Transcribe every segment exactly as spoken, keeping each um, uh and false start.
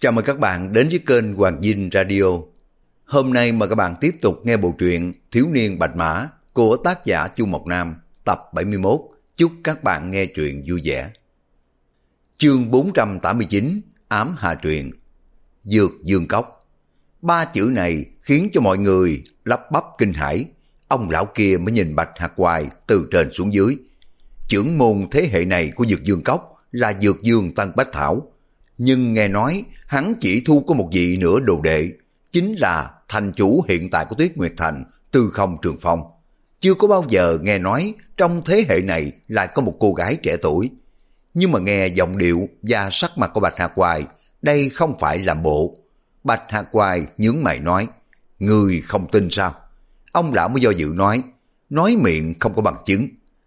Chào mừng các bạn đến với kênh Hoàng Dinh Radio. Hôm nay mời các bạn tiếp tục nghe bộ truyện Thiếu niên Bạch Mã của tác giả Chu Mộc Nam tập bảy mươi mốt. Chúc các bạn nghe truyện vui vẻ. Chương bốn trăm tám mươi chín, Ám Hà Truyện. Dược Dương Cốc. Ba chữ này khiến cho mọi người lắp bắp kinh hãi. Ông lão kia mới nhìn Bạch Hạc Hoài từ trên xuống dưới. Trưởng môn thế hệ này của Dược Dương Cốc là Dược Dương Tân Bách Thảo. Nhưng nghe nói hắn chỉ thu có một vị nửa đồ đệ, chính là thành chủ hiện tại của Tuyết Nguyệt Thành, Tư Không Trường Phong. Chưa có bao giờ nghe nói trong thế hệ này lại có một cô gái trẻ tuổi. Nhưng mà nghe giọng điệu và sắc mặt của Bạch Hạc Hoài, đây không phải làm bộ. Bạch Hạc Hoài nhướng mày nói, người không tin sao? Ông lão mới do dự nói, nói miệng không có bằng chứng.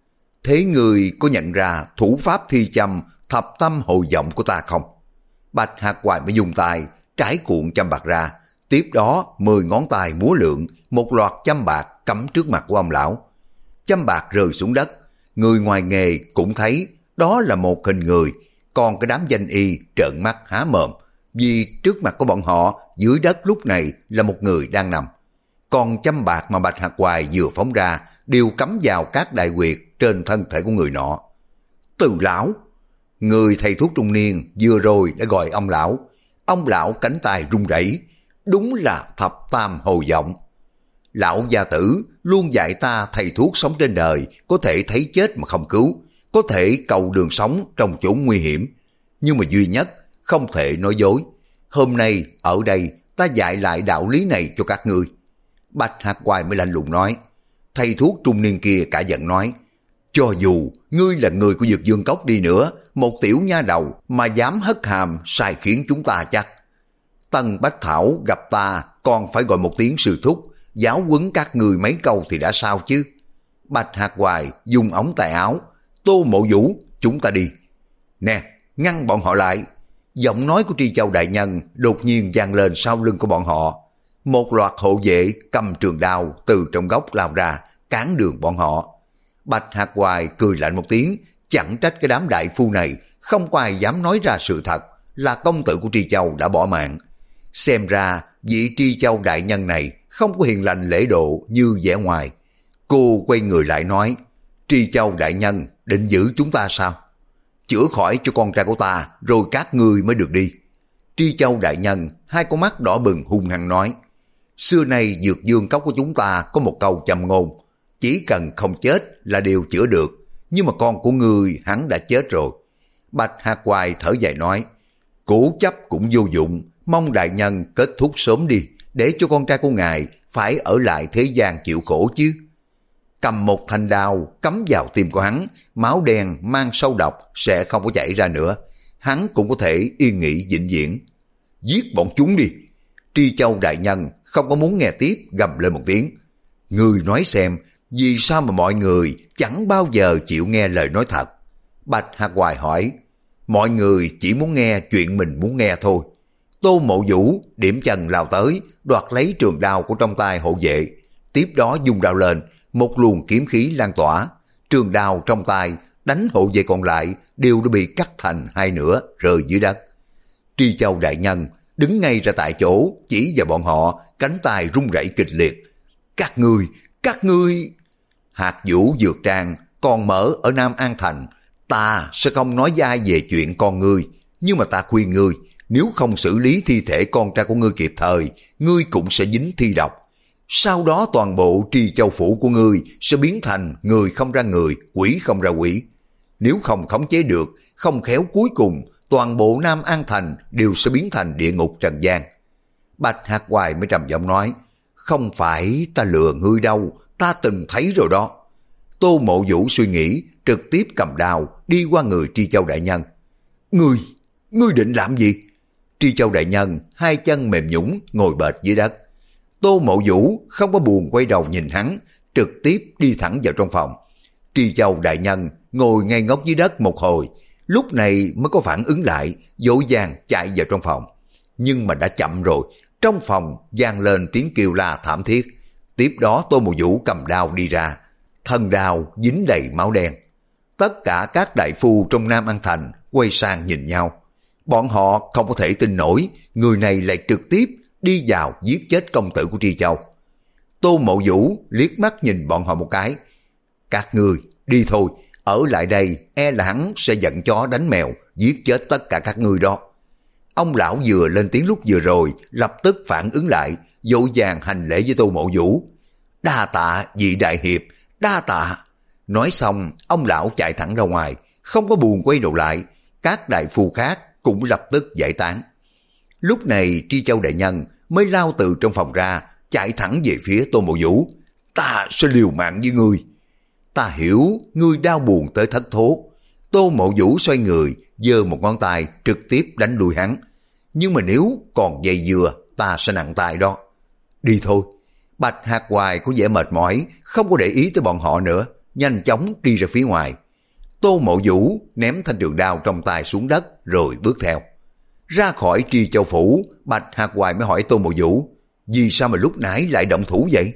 Thế người có nhận ra thủ pháp thi châm thập tâm hồi vọng của ta không? Bạch Hạc Hoài mới dùng tay trải cuộn châm bạc ra, tiếp đó mười ngón tay múa lượn, một loạt châm bạc cắm trước mặt của ông lão. Châm bạc rơi xuống đất, người ngoài nghề cũng thấy đó là một hình người, còn cái đám danh y trợn mắt há mồm, vì trước mặt của bọn họ dưới đất lúc này là một người đang nằm. Còn châm bạc mà Bạch Hạc Hoài vừa phóng ra đều cắm vào các đại huyệt trên thân thể của người nọ. Từ lão, người thầy thuốc trung niên vừa rồi đã gọi ông lão. Ông lão cánh tay run rẩy, đúng là thập tam hồi vọng. Lão gia tử luôn dạy ta thầy thuốc sống trên đời có thể thấy chết mà không cứu, có thể cầu đường sống trong chỗ nguy hiểm, nhưng mà duy nhất không thể nói dối. Hôm nay ở đây ta dạy lại đạo lý này cho các ngươi. Bạch Hạc Hoài mới lạnh lùng nói. Thầy thuốc trung niên kia cả giận nói, cho dù ngươi là người của Dược Dương Cốc đi nữa, một tiểu nha đầu mà dám hất hàm sai khiến chúng ta chắc. Tân Bách Thảo gặp ta còn phải gọi một tiếng sư thúc, giáo huấn các người mấy câu thì đã sao chứ? Bạch Hạc Hoài dùng ống tay áo, Tô Mộ Vũ, chúng ta đi. Nè, ngăn bọn họ lại. Giọng nói của Tri Châu đại nhân đột nhiên vang lên sau lưng của bọn họ. Một loạt hộ vệ cầm trường đao từ trong góc lao ra, cản đường bọn họ. Bạch Hạc Hoài cười lạnh một tiếng, chẳng trách cái đám đại phu này không có ai dám nói ra sự thật là công tử của Tri Châu đã bỏ mạng. Xem ra vị Tri Châu đại nhân này không có hiền lành lễ độ như vẻ ngoài. Cô quay người lại nói, Tri Châu đại nhân định giữ chúng ta sao? Chữa khỏi cho con trai của ta rồi các ngươi mới được đi. Tri Châu đại nhân hai con mắt đỏ bừng hung hăng nói, xưa nay Dược Dương Cốc của chúng ta có một câu châm ngôn, chỉ cần không chết là đều chữa được, nhưng mà con của ngươi hắn đã chết rồi. Bạch Hạc Hoài thở dài nói, cố chấp cũng vô dụng, mong đại nhân kết thúc sớm đi, để cho con trai của ngài phải ở lại thế gian chịu khổ chứ. Cầm một thanh đao cắm vào tim của hắn, máu đen mang sâu độc sẽ không có chảy ra nữa, hắn cũng có thể yên nghỉ vĩnh viễn. Giết bọn chúng đi. Tri Châu đại nhân không có muốn nghe tiếp, gầm lên một tiếng. Người nói xem, vì sao mà mọi người chẳng bao giờ chịu nghe lời nói thật? Bạch Hạc Hoài hỏi, mọi người chỉ muốn nghe chuyện mình muốn nghe thôi. Tô Mộ Vũ điểm chân lao tới, đoạt lấy trường đao của trong tay hộ vệ, tiếp đó dùng đao lên, một luồng kiếm khí lan tỏa, trường đao trong tay đánh hộ vệ còn lại đều đã bị cắt thành hai nửa rơi dưới đất. Tri Châu đại nhân đứng ngay ra tại chỗ, chỉ vào bọn họ, cánh tay run rẩy kịch liệt. Các ngươi, các ngươi... Hạt Vũ Dược Trang còn mở ở Nam An Thành, ta sẽ không nói dai về chuyện con ngươi, nhưng mà ta khuyên ngươi, nếu không xử lý thi thể con trai của ngươi kịp thời, ngươi cũng sẽ dính thi độc. Sau đó toàn bộ Tri Châu phủ của ngươi sẽ biến thành người không ra người, quỷ không ra quỷ. Nếu không khống chế được, không khéo cuối cùng, toàn bộ Nam An Thành đều sẽ biến thành địa ngục trần gian. Bạch Hạc Hoài mới trầm giọng nói, không phải ta lừa ngươi đâu, ta từng thấy rồi đó. Tô Mộ Vũ suy nghĩ, trực tiếp cầm đao đi qua người Tri Châu đại nhân. Ngươi, ngươi định làm gì? Tri Châu đại nhân hai chân mềm nhũn ngồi bệt dưới đất. Tô Mộ Vũ không có buồn quay đầu nhìn hắn, trực tiếp đi thẳng vào trong phòng. Tri Châu đại nhân ngồi ngay ngốc dưới đất một hồi, lúc này mới có phản ứng lại, vội vàng chạy vào trong phòng. Nhưng mà đã chậm rồi, trong phòng vang lên tiếng kêu la thảm thiết. Tiếp đó Tô Mộ Vũ cầm đao đi ra, thân đao dính đầy máu đen. Tất cả các đại phu trong Nam An Thành quay sang nhìn nhau. Bọn họ không có thể tin nổi, người này lại trực tiếp đi vào giết chết công tử của Tri Châu. Tô Mộ Vũ liếc mắt nhìn bọn họ một cái. Các ngươi đi thôi, ở lại đây e là hắn sẽ giận chó đánh mèo, giết chết tất cả các ngươi đó. Ông lão vừa lên tiếng lúc vừa rồi, lập tức phản ứng lại, vội vàng hành lễ với Tô Mộ Vũ. Đa tạ vị đại hiệp, đa tạ. Nói xong, ông lão chạy thẳng ra ngoài, không có buồn quay đầu lại. Các đại phu khác cũng lập tức giải tán. Lúc này Tri Châu đại nhân mới lao từ trong phòng ra, chạy thẳng về phía Tô Mộ Vũ. Ta sẽ liều mạng với ngươi. Ta hiểu ngươi đau buồn tới thất thố. Tô Mộ Vũ xoay người, giơ một ngón tay trực tiếp đánh đuôi hắn. Nhưng mà nếu còn dây dưa, ta sẽ nặng tay đó. Đi thôi. Bạch Hạc Hoài có vẻ mệt mỏi, không có để ý tới bọn họ nữa, nhanh chóng đi ra phía ngoài. Tô Mộ Vũ ném thanh trường đao trong tay xuống đất rồi bước theo. Ra khỏi Tri Châu phủ, Bạch Hạc Hoài mới hỏi Tô Mộ Vũ, vì sao mà lúc nãy lại động thủ vậy?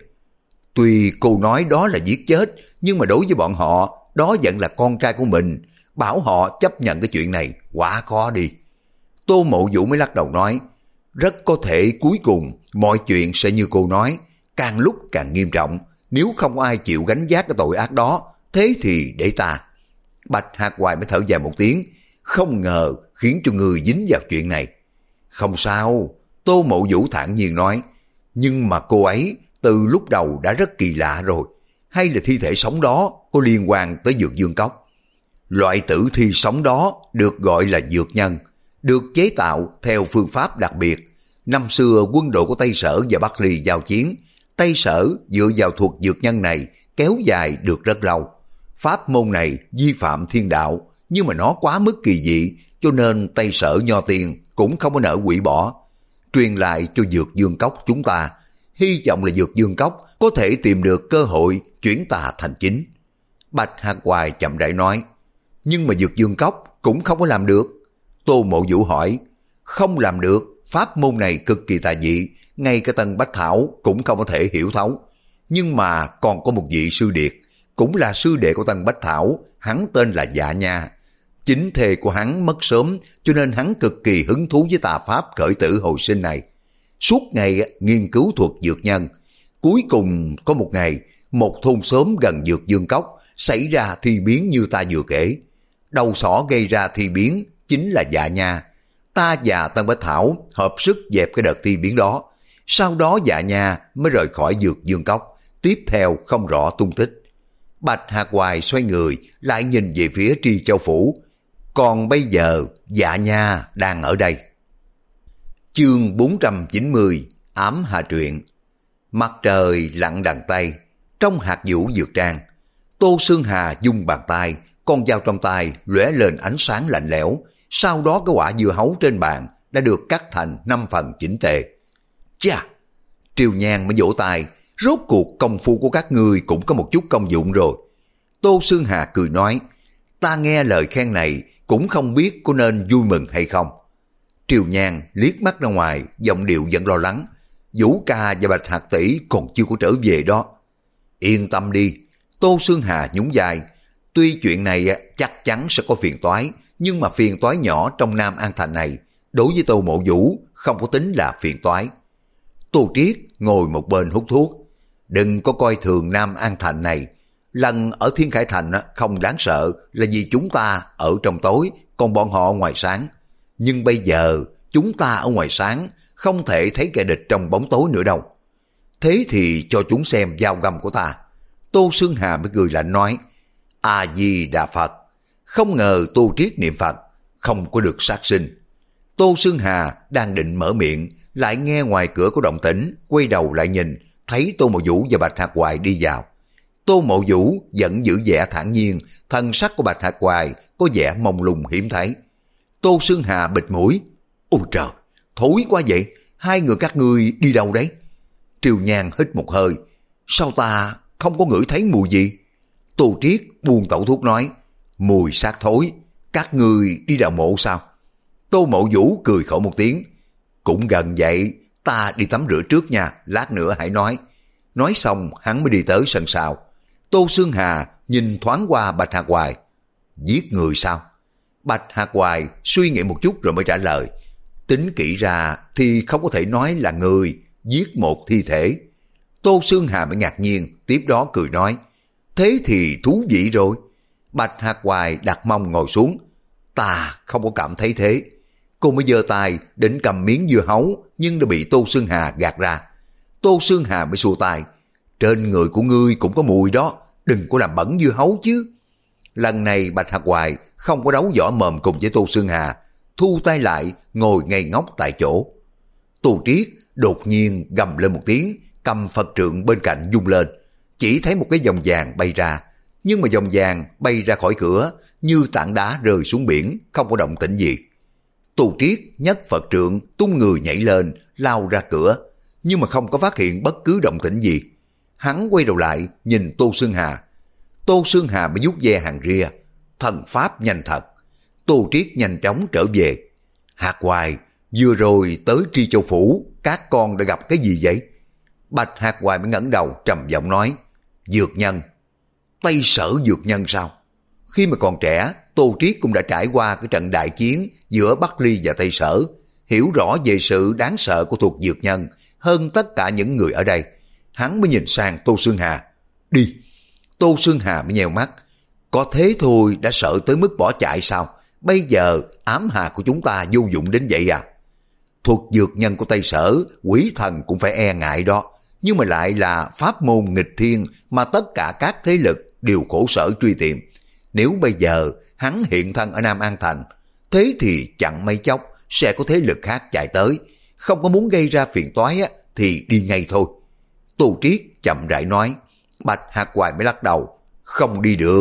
Tuy cô nói đó là giết chết, nhưng mà đối với bọn họ, đó vẫn là con trai của mình. Bảo họ chấp nhận cái chuyện này, quá khó đi. Tô Mộ Vũ mới lắc đầu nói, rất có thể cuối cùng mọi chuyện sẽ như cô nói, càng lúc càng nghiêm trọng. Nếu không ai chịu gánh vác cái tội ác đó, thế thì để ta. Bạch Hạc Hoài mới thở dài một tiếng, không ngờ khiến cho người dính vào chuyện này. Không sao, Tô Mộ Vũ thản nhiên nói, nhưng mà cô ấy từ lúc đầu đã rất kỳ lạ rồi. Hay là thi thể sống đó có liên quan tới Dược Dương Cốc? Loại tử thi sống đó được gọi là dược nhân, được chế tạo theo phương pháp đặc biệt. Năm xưa quân đội của Tây Sở và Bắc Ly giao chiến, Tây Sở dựa vào thuật dược nhân này kéo dài được rất lâu. Pháp môn này vi phạm thiên đạo, nhưng mà nó quá mức kỳ dị, cho nên Tây Sở Nho Tiên cũng không có nỡ hủy bỏ. Truyền lại cho Dược Dương Cốc chúng ta, hy vọng là Dược Dương Cốc có thể tìm được cơ hội chuyển tà thành chính. Bạch Hạc Hoài chậm rãi nói, nhưng mà Dược Dương Cốc cũng không có làm được. Tô Mộ Vũ hỏi, không làm được, pháp môn này cực kỳ tà dị, ngay cả Tân Bách Thảo cũng không có thể hiểu thấu. Nhưng mà còn có một vị sư điệt, cũng là sư đệ của Tân Bách Thảo, hắn tên là Dạ Nha. Chính thề của hắn mất sớm, cho nên hắn cực kỳ hứng thú với tà pháp khởi tử hồi sinh này. Suốt ngày nghiên cứu thuật dược nhân. Cuối cùng có một ngày, một thôn xóm gần Dược Dương Cốc xảy ra thi biến như ta vừa kể. Đầu sỏ gây ra thi biến chính là Dạ Nha. Ta và Tân Bách Thảo hợp sức dẹp cái đợt thi biến đó. Sau đó Dạ Nha mới rời khỏi Dược Dương Cốc, tiếp theo không rõ tung tích. Bạch Hạc Hoài xoay người lại nhìn về phía Tri Châu phủ. Còn bây giờ Dạ Nha đang ở đây. Chương bốn trăm chín mươi, Ám Hà Truyện. Mặt trời lặn đằng Tây, trong hạt vũ dược trang, Tô Sương Hà dung bàn tay, con dao trong tay lóe lên ánh sáng lạnh lẽo. Sau đó cái quả dưa hấu trên bàn đã được cắt thành năm phần chỉnh tề. Chà! Triều Nhan mới vỗ tay, rốt cuộc công phu của các ngươi cũng có một chút công dụng rồi. Tô Sương Hà cười nói, ta nghe lời khen này cũng không biết có nên vui mừng hay không. Triều Nhan liếc mắt ra ngoài, giọng điệu vẫn lo lắng. Vũ ca và Bạch Hạc tỷ còn chưa có trở về đó. Yên tâm đi, Tô Sương Hà nhún vai. Tuy chuyện này chắc chắn sẽ có phiền toái, nhưng mà phiền toái nhỏ trong Nam An Thành này, đối với Tô Mộ Vũ không có tính là phiền toái. Tô Triết ngồi một bên hút thuốc. Đừng có coi thường Nam An Thành này. Lần ở Thiên Khải Thành không đáng sợ là vì chúng ta ở trong tối, còn bọn họ ngoài sáng. Nhưng bây giờ chúng ta ở ngoài sáng, không thể thấy kẻ địch trong bóng tối nữa đâu. Thế thì cho chúng xem dao găm của ta. Tô Sương Hà mới cười lạnh nói, A-di-đà Phật. Không ngờ Tô Triết niệm Phật, không có được sát sinh. Tô Sương Hà đang định mở miệng, lại nghe ngoài cửa có động tĩnh, quay đầu lại nhìn, thấy Tô Mộ Vũ và Bạch Hạc Hoài đi vào. Tô Mộ Vũ vẫn giữ vẻ thản nhiên, thân sắc của Bạch Hạc Hoài có vẻ mông lung hiếm thấy. Tô Sương Hà bịt mũi, ôi trời, thối quá vậy, hai người các ngươi đi đâu đấy? Triều Nhan hít một hơi, sao ta không có ngửi thấy mùi gì? Tô Triết buông tẩu thuốc nói, mùi xác thối, các ngươi đi đào mộ sao? Tô Mộ Vũ cười khổ một tiếng, cũng gần vậy, ta đi tắm rửa trước nha, lát nữa hãy nói. Nói xong hắn mới đi tới sân sau. Tô Sương Hà nhìn thoáng qua Bạch Hạc Hoài, giết người sao? Bạch Hạc Hoài suy nghĩ một chút rồi mới trả lời. Tính kỹ ra thì không có thể nói là người giết một thi thể. Tô Xương Hà mới ngạc nhiên, tiếp đó cười nói. Thế thì thú vị rồi. Bạch Hạc Hoài đặt mông ngồi xuống. Ta không có cảm thấy thế. Cô mới giơ tay định cầm miếng dưa hấu nhưng đã bị Tô Xương Hà gạt ra. Tô Xương Hà mới xua tay. Trên người của ngươi cũng có mùi đó, đừng có làm bẩn dưa hấu chứ. Lần này Bạch Hạc Hoài không có đấu võ mồm cùng với Tô Xương Hà, thu tay lại ngồi ngây ngốc tại chỗ. Tô Triết đột nhiên gầm lên một tiếng, cầm Phật trượng bên cạnh vung lên, chỉ thấy một cái vòng vàng bay ra, nhưng mà vòng vàng bay ra khỏi cửa như tảng đá rơi xuống biển, không có động tĩnh gì. Tô Triết nhấc Phật trượng tung người nhảy lên, lao ra cửa, nhưng mà không có phát hiện bất cứ động tĩnh gì. Hắn quay đầu lại nhìn Tô Xương Hà. Tô Xương Hà mới vuốt ve hàng ria. Thần pháp nhanh thật. Tô Triết nhanh chóng trở về. Hạc Hoài, vừa rồi tới Tri Châu Phủ, các con đã gặp cái gì vậy? Bạch Hạc Hoài mới ngẩng đầu trầm giọng nói. Dược nhân. Tây Sở dược nhân sao? Khi mà còn trẻ, Tô Triết cũng đã trải qua cái trận đại chiến giữa Bắc Ly và Tây Sở, hiểu rõ về sự đáng sợ của thuộc dược nhân hơn tất cả những người ở đây. Hắn mới nhìn sang Tô Xương Hà. Đi. Tô Xương Hà mới nheo mắt. Có thế thôi đã sợ tới mức bỏ chạy sao? Bây giờ ám hà của chúng ta vô dụng đến vậy à? Thuật dược nhân của Tây Sở, quỷ thần cũng phải e ngại đó. Nhưng mà lại là pháp môn nghịch thiên mà tất cả các thế lực đều khổ sở truy tìm. Nếu bây giờ hắn hiện thân ở Nam An Thành, thế thì chẳng mấy chốc sẽ có thế lực khác chạy tới. Không có muốn gây ra phiền toái á, thì đi ngay thôi. Tô Triết chậm rãi nói. Bạch Hạc Hoài mới lắc đầu. Không đi được.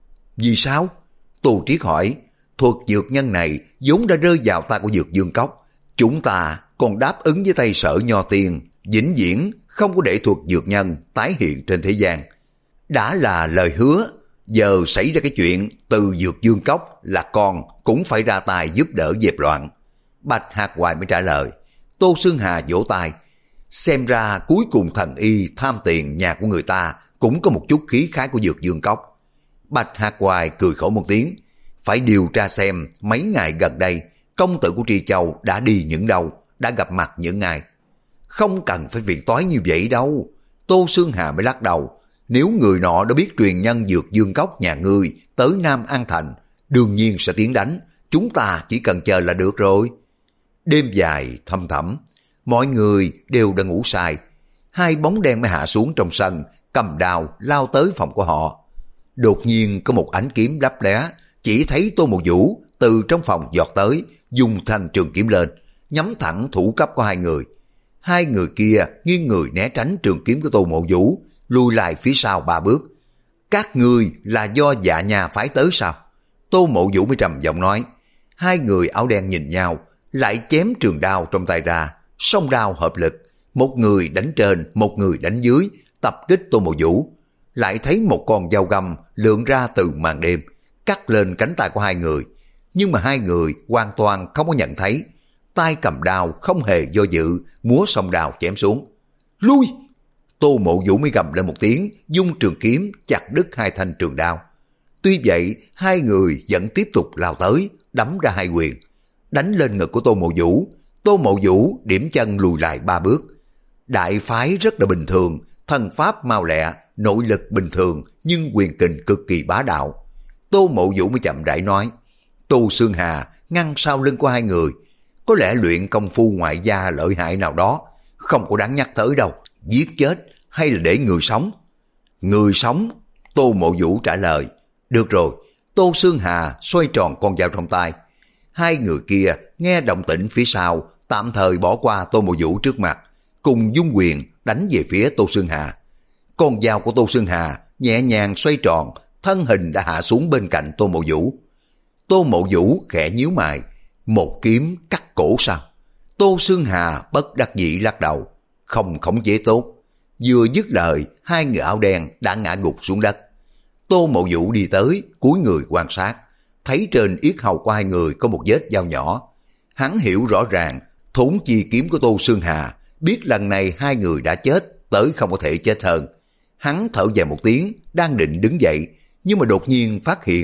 Vì sao? Tô Triết hỏi. Thuật dược nhân này vốn đã rơi vào tay của Dược Dương Cốc. Chúng ta còn đáp ứng với Tây Sở Nho Tiên, vĩnh viễn không có để thuật dược nhân tái hiện trên thế gian. Đã là lời hứa, giờ xảy ra cái chuyện từ Dược Dương Cốc là con cũng phải ra tay giúp đỡ dẹp loạn. Bạch Hạc Hoài mới trả lời. Tô Xương Hà vỗ tay. Xem ra cuối cùng thần y tham tiền nhà của người ta cũng có một chút khí khái của Dược Dương Cốc. Bạch Hạc Hoài cười khổ một tiếng. Phải điều tra xem mấy ngày gần đây công tử của Tri Châu đã đi những đâu, đã gặp mặt những ai. Không cần phải phiền toái như vậy đâu. Tô Xương Hà mới lắc đầu. Nếu người nọ đã biết truyền nhân Dược Dương Cốc nhà ngươi tới Nam An Thành, đương nhiên sẽ tiến đánh. Chúng ta chỉ cần chờ là được rồi. Đêm dài thăm thẳm, mọi người đều đã ngủ say. Hai bóng đen mới hạ xuống trong sân, cầm đao lao tới phòng của họ. Đột nhiên có một ánh kiếm lấp lóe, chỉ thấy Tô Mộ Vũ từ trong phòng giọt tới, dùng thanh trường kiếm lên, nhắm thẳng thủ cấp của hai người. Hai người kia nghiêng người né tránh trường kiếm của Tô Mộ Vũ, lùi lại phía sau ba bước. Các ngươi là do Dạ nhà phái tới sao? Tô Mộ Vũ mới trầm giọng nói. Hai người áo đen nhìn nhau, lại chém trường đao trong tay ra, song đao hợp lực, một người đánh trên, một người đánh dưới, tập kích Tô Mộ Vũ. Lại thấy một con dao găm lượn ra từ màn đêm, cắt lên cánh tay của hai người. Nhưng mà hai người hoàn toàn không có nhận thấy. Tay cầm đao không hề do dự, múa song đao chém xuống. Lui! Tô Mộ Vũ mới gầm lên một tiếng, dung trường kiếm chặt đứt hai thanh trường đao. Tuy vậy, hai người vẫn tiếp tục lao tới, đấm ra hai quyền, đánh lên ngực của Tô Mộ Vũ. Tô Mộ Vũ điểm chân lùi lại ba bước. Đại phái rất là bình thường, thần pháp mau lẹ, nội lực bình thường, nhưng quyền kình cực kỳ bá đạo. Tô Mộ Vũ mới chậm rãi nói. Tô Xương Hà ngăn sau lưng của hai người, có lẽ luyện công phu ngoại gia lợi hại nào đó, không có đáng nhắc tới đâu. Giết chết hay là để người sống? Người sống. Tô Mộ Vũ trả lời. Được rồi. Tô Xương Hà xoay tròn con dao trong tay. Hai người kia nghe động tĩnh phía sau, tạm thời bỏ qua Tô Mộ Vũ trước mặt, cùng dung quyền đánh về phía Tô Xương Hà. Con dao của Tô Xương Hà nhẹ nhàng xoay tròn, thân hình đã hạ xuống bên cạnh Tô Mộ Vũ. Tô Mộ Vũ khẽ nhíu mày. Một kiếm cắt cổ sao? Tô Xương Hà bất đắc dĩ lắc đầu. Không khống chế tốt. Vừa dứt lời, hai người áo đen đã ngã gục xuống đất. Tô Mộ Vũ đi tới, cúi người quan sát, thấy trên yết hầu của hai người có một vết dao nhỏ. Hắn hiểu rõ ràng thốn chi kiếm của Tô Xương Hà, biết lần này hai người đã chết, tới không có thể chết hơn. Hắn thở dài một tiếng, đang định đứng dậy, nhưng mà đột nhiên phát hiện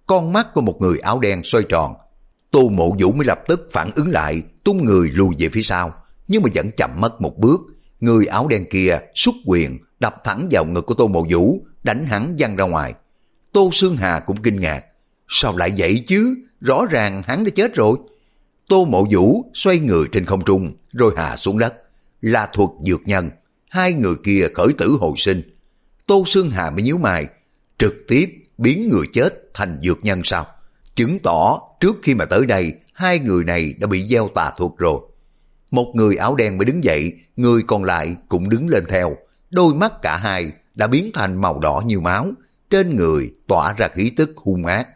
con mắt của một người áo đen xoay tròn. Tô Mộ Vũ mới lập tức phản ứng lại, tung người lùi về phía sau, nhưng mà vẫn chậm mất một bước. Người áo đen kia xuất quyền đập thẳng vào ngực của Tô Mộ Vũ, đánh hắn văng ra ngoài. Tô Xương Hà cũng kinh ngạc, sao lại vậy chứ, rõ ràng hắn đã chết rồi. Tô Mộ Vũ xoay người trên không trung rồi hạ xuống đất. Là thuật dược nhân, hai người kia khởi tử hồi sinh. Tô Xương Hà mới nhíu mày, trực tiếp biến người chết thành dược nhân sao? Chứng tỏ trước khi mà tới đây, hai người này đã bị gieo tà thuật rồi. Một người áo đen mới đứng dậy, người còn lại cũng đứng lên theo. Đôi mắt cả hai đã biến thành màu đỏ như máu, trên người tỏa ra khí tức hung ác.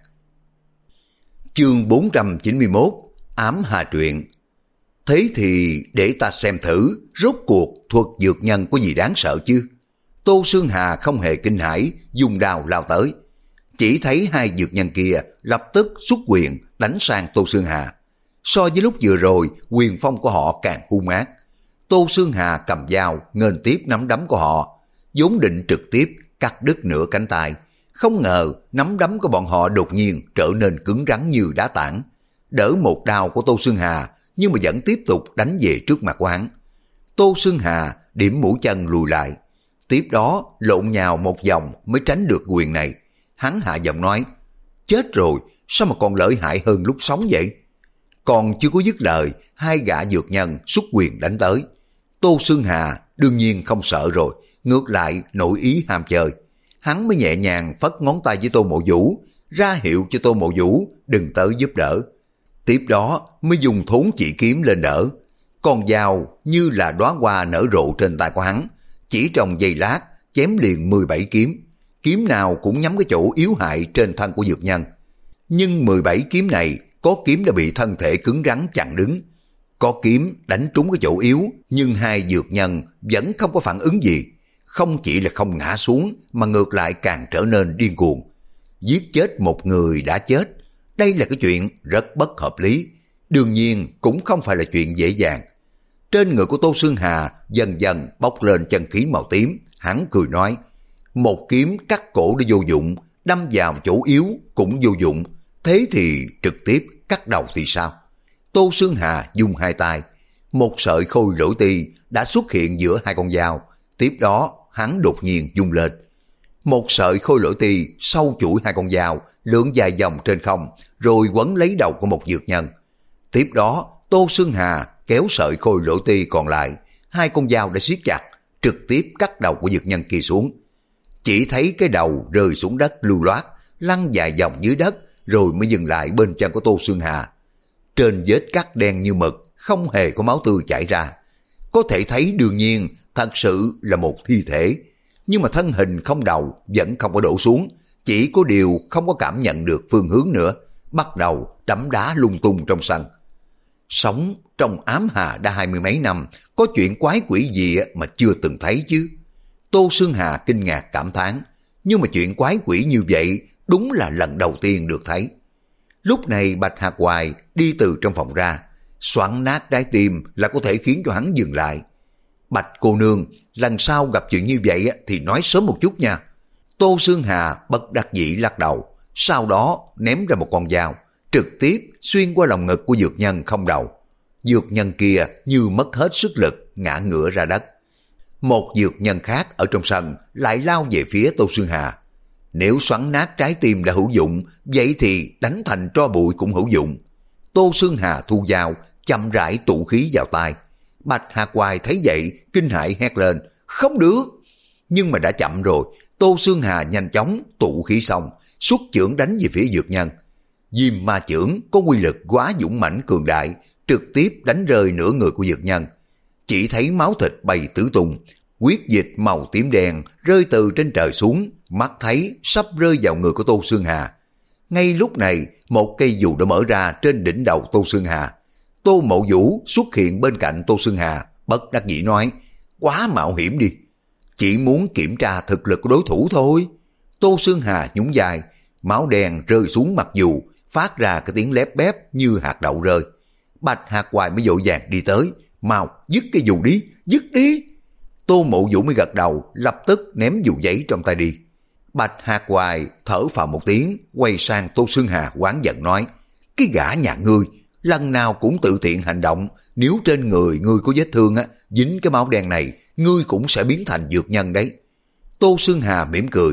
Chương bốn trăm chín mươi mốt, Ám Hà Truyện. Thế thì để ta xem thử, rốt cuộc thuật dược nhân có gì đáng sợ chứ? Tô Xương Hà không hề kinh hãi, dùng đao lao tới. Chỉ thấy hai dược nhân kia lập tức xuất quyền đánh sang Tô Xương Hà. So với lúc vừa rồi, quyền phong của họ càng hung ác. Tô Xương Hà cầm dao nghênh tiếp nắm đấm của họ, vốn định trực tiếp cắt đứt nửa cánh tay. Không ngờ nắm đấm của bọn họ đột nhiên trở nên cứng rắn như đá tảng. Đỡ một đao của Tô Xương Hà, nhưng mà vẫn tiếp tục đánh về trước mặt của hắn. Tô Xương Hà điểm mũi chân lùi lại. Tiếp đó lộn nhào một vòng mới tránh được quyền này. Hắn hạ giọng nói, chết rồi, sao mà còn lợi hại hơn lúc sống vậy? Còn chưa có dứt lời, hai gã dược nhân xuất quyền đánh tới. Tô Xương Hà đương nhiên không sợ rồi, ngược lại nổi ý ham chơi. Hắn mới nhẹ nhàng phất ngón tay với Tô Mộ Vũ, ra hiệu cho Tô Mộ Vũ đừng tới giúp đỡ. Tiếp đó mới dùng thốn chỉ kiếm lên đỡ. Con dao như là đóa hoa nở rộ trên tay của hắn, chỉ trong giây lát chém liền mười bảy kiếm. Kiếm nào cũng nhắm cái chỗ yếu hại trên thân của dược nhân. Nhưng mười bảy kiếm này, có kiếm đã bị thân thể cứng rắn chặn đứng. Có kiếm đánh trúng cái chỗ yếu, nhưng hai dược nhân vẫn không có phản ứng gì. Không chỉ là không ngã xuống, mà ngược lại càng trở nên điên cuồng. Giết chết một người đã chết, đây là cái chuyện rất bất hợp lý. Đương nhiên cũng không phải là chuyện dễ dàng. Trên người của Tô Xương Hà dần dần bốc lên chân khí màu tím. Hắn cười nói, một kiếm cắt cổ đã vô dụng, đâm vào chỗ yếu cũng vô dụng, thế thì trực tiếp cắt đầu thì sao? Tô Xương Hà dùng hai tay, một sợi khôi lỗi ti đã xuất hiện giữa hai con dao. Tiếp đó hắn đột nhiên vung lên, một sợi khôi lỗi ti sâu chuỗi hai con dao lượn dài vòng trên không, rồi quấn lấy đầu của một dược nhân. Tiếp đó Tô Xương Hà kéo sợi khôi lỗi ti còn lại, hai con dao đã siết chặt, trực tiếp cắt đầu của dược nhân kia xuống. Chỉ thấy cái đầu rơi xuống đất lưu loát, lăn dài vòng dưới đất, rồi mới dừng lại bên chân của Tô Xương Hà. Trên vết cắt đen như mực, không hề có máu tươi chảy ra. Có thể thấy đương nhiên thật sự là một thi thể, nhưng mà thân hình không đầu vẫn không có đổ xuống, chỉ có điều không có cảm nhận được phương hướng nữa, bắt đầu đấm đá lung tung trong sân. Sống trong ám hà đã hai mươi mấy năm, có chuyện quái quỷ gì mà chưa từng thấy chứ? Tô Xương Hà kinh ngạc cảm thán, nhưng mà chuyện quái quỷ như vậy đúng là lần đầu tiên được thấy. Lúc này Bạch Hạc Hoài đi từ trong phòng ra, xoắn nát trái tim là có thể khiến cho hắn dừng lại. Bạch cô nương, lần sau gặp chuyện như vậy thì nói sớm một chút nha. Tô Xương Hà bất đắc dĩ lắc đầu, sau đó ném ra một con dao, trực tiếp xuyên qua lòng ngực của dược nhân không đầu. Dược nhân kia như mất hết sức lực, ngã ngửa ra đất. Một dược nhân khác ở trong sân lại lao về phía Tô Xương Hà. Nếu xoắn nát trái tim đã hữu dụng, vậy thì đánh thành tro bụi cũng hữu dụng. Tô Xương Hà thu dao, chậm rãi tụ khí vào tai. Bạch Hạc Hoài thấy vậy, kinh hãi hét lên, không được. Nhưng mà đã chậm rồi, Tô Xương Hà nhanh chóng tụ khí xong, xuất chưởng đánh về phía dược nhân. Diêm ma chưởng có quy lực quá dũng mãnh cường đại, trực tiếp đánh rơi nửa người của dược nhân. Chỉ thấy máu thịt bay tứ tung, huyết dịch màu tím đen rơi từ trên trời xuống, mắt thấy sắp rơi vào người của Tô Xương Hà. Ngay lúc này, một cây dù đã mở ra trên đỉnh đầu Tô Xương Hà. Tô Mộ Vũ xuất hiện bên cạnh Tô Xương Hà, bất đắc dĩ nói, quá mạo hiểm đi. Chỉ muốn kiểm tra thực lực của đối thủ thôi. Tô Xương Hà nhún vai, máu đen rơi xuống mặt dù, phát ra cái tiếng lép bép như hạt đậu rơi. Bạch Hạc Hoài mới vội vàng đi tới, mau dứt cái dù đi, dứt đi. Tô Mộ Vũ mới gật đầu, lập tức ném dù giấy trong tay đi. Bạch Hạc Hoài thở phào một tiếng, quay sang Tô Xương Hà oán giận nói, cái gã nhà ngươi, lần nào cũng tự tiện hành động, nếu trên người ngươi có vết thương á, dính cái máu đen này, ngươi cũng sẽ biến thành dược nhân đấy. Tô Xương Hà mỉm cười,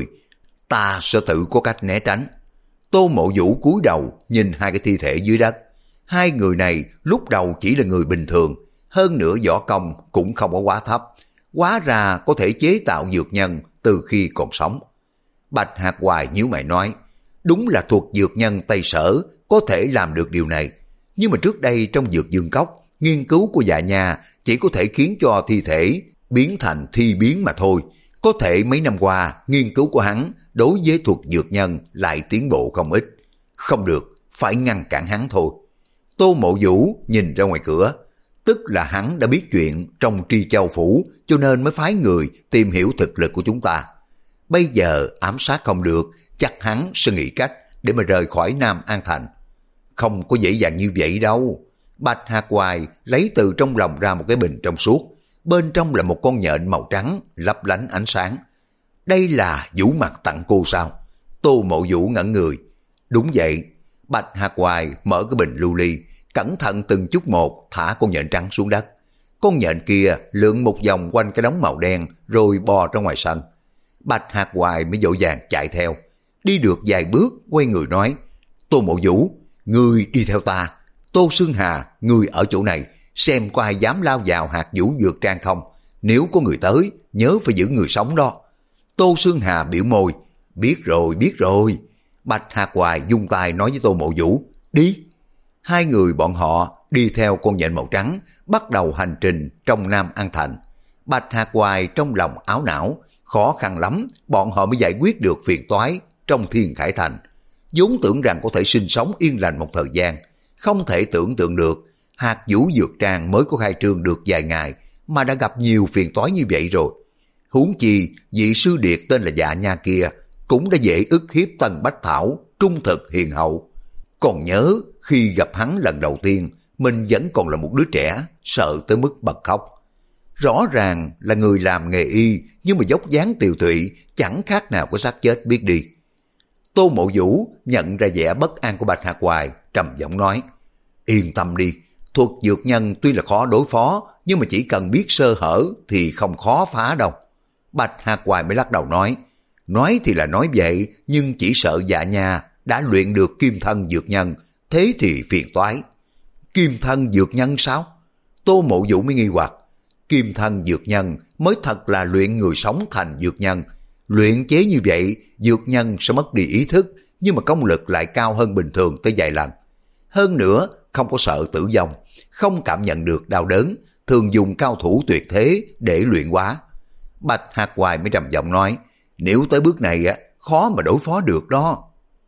ta sẽ tự có cách né tránh. Tô Mộ Vũ cúi đầu nhìn hai cái thi thể dưới đất. Hai người này lúc đầu chỉ là người bình thường, hơn nữa võ công cũng không có quá thấp, hóa ra có thể chế tạo dược nhân từ khi còn sống. Bạch Hạc Hoài nhíu mày nói, đúng là thuộc dược nhân Tây Sở có thể làm được điều này, nhưng mà trước đây trong dược dương cốc, nghiên cứu của Dạ Nha chỉ có thể khiến cho thi thể biến thành thi biến mà thôi. Có thể mấy năm qua, nghiên cứu của hắn đối với thuật dược nhân lại tiến bộ không ít. Không được, phải ngăn cản hắn thôi. Tô Mộ Vũ nhìn ra ngoài cửa, tức là hắn đã biết chuyện trong Tri Châu Phủ, cho nên mới phái người tìm hiểu thực lực của chúng ta. Bây giờ ám sát không được, chắc hắn sẽ nghĩ cách để mà rời khỏi Nam An Thành. Không có dễ dàng như vậy đâu. Bạch Hạc Hoài lấy từ trong lòng ra một cái bình trong suốt, bên trong là một con nhện màu trắng lấp lánh ánh sáng. Đây là Vũ Mặt tặng cô sao? Tô Mộ Vũ ngẩn người. Đúng vậy. Bạch Hạc Hoài mở cái bình lưu ly, cẩn thận từng chút một thả con nhện trắng xuống đất. Con nhện kia lượn một vòng quanh cái đống màu đen rồi bò ra ngoài sân. Bạch Hạc Hoài mới vội vàng chạy theo. Đi được vài bước quay người nói, Tô Mộ Vũ, ngươi đi theo ta. Tô Xương Hà, ngươi ở chỗ này, xem có ai dám lao vào hạt vũ dược trang không. Nếu có người tới, nhớ phải giữ người sống đó. Tô Xương Hà biểu môi, biết rồi, biết rồi. Bạch Hạc Hoài dung tay nói với Tô Mộ Vũ, đi. Hai người bọn họ đi theo con nhện màu trắng, bắt đầu hành trình trong Nam An Thành. Bạch Hạc Hoài trong lòng áo não, khó khăn lắm bọn họ mới giải quyết được phiền toái trong Thiên Khải Thành. Vốn tưởng rằng có thể sinh sống yên lành một thời gian, không thể tưởng tượng được hạt vũ dược trang mới có khai trương được vài ngày mà đã gặp nhiều phiền toái như vậy rồi. Huống chi vị sư điệt tên là Dạ Nha kia cũng đã dễ ức hiếp Tân Bách Thảo, trung thực hiền hậu. Còn nhớ khi gặp hắn lần đầu tiên, mình vẫn còn là một đứa trẻ, sợ tới mức bật khóc. Rõ ràng là người làm nghề y, nhưng mà dốc dáng tiều tụy, chẳng khác nào có xác chết biết đi. Tô Mộ Vũ nhận ra vẻ bất an của Bạch Hạc Hoài, trầm giọng nói, yên tâm đi, thuật dược nhân tuy là khó đối phó, nhưng mà chỉ cần biết sơ hở thì không khó phá đâu. Bạch Hạc Hoài mới lắc đầu nói, nói thì là nói vậy, nhưng chỉ sợ Dạ Nha đã luyện được kim thân dược nhân, thế thì phiền toái. Kim thân dược nhân sao? Tô Mộ Vũ mới nghi hoặc. Kim thân dược nhân mới thật là luyện người sống thành dược nhân. Luyện chế như vậy, dược nhân sẽ mất đi ý thức, nhưng mà công lực lại cao hơn bình thường tới vài lần. Hơn nữa, không có sợ tử vong, không cảm nhận được đau đớn, thường dùng cao thủ tuyệt thế để luyện hóa. Bạch Hạc Hoài mới trầm giọng nói, nếu tới bước này á, khó mà đối phó được đó.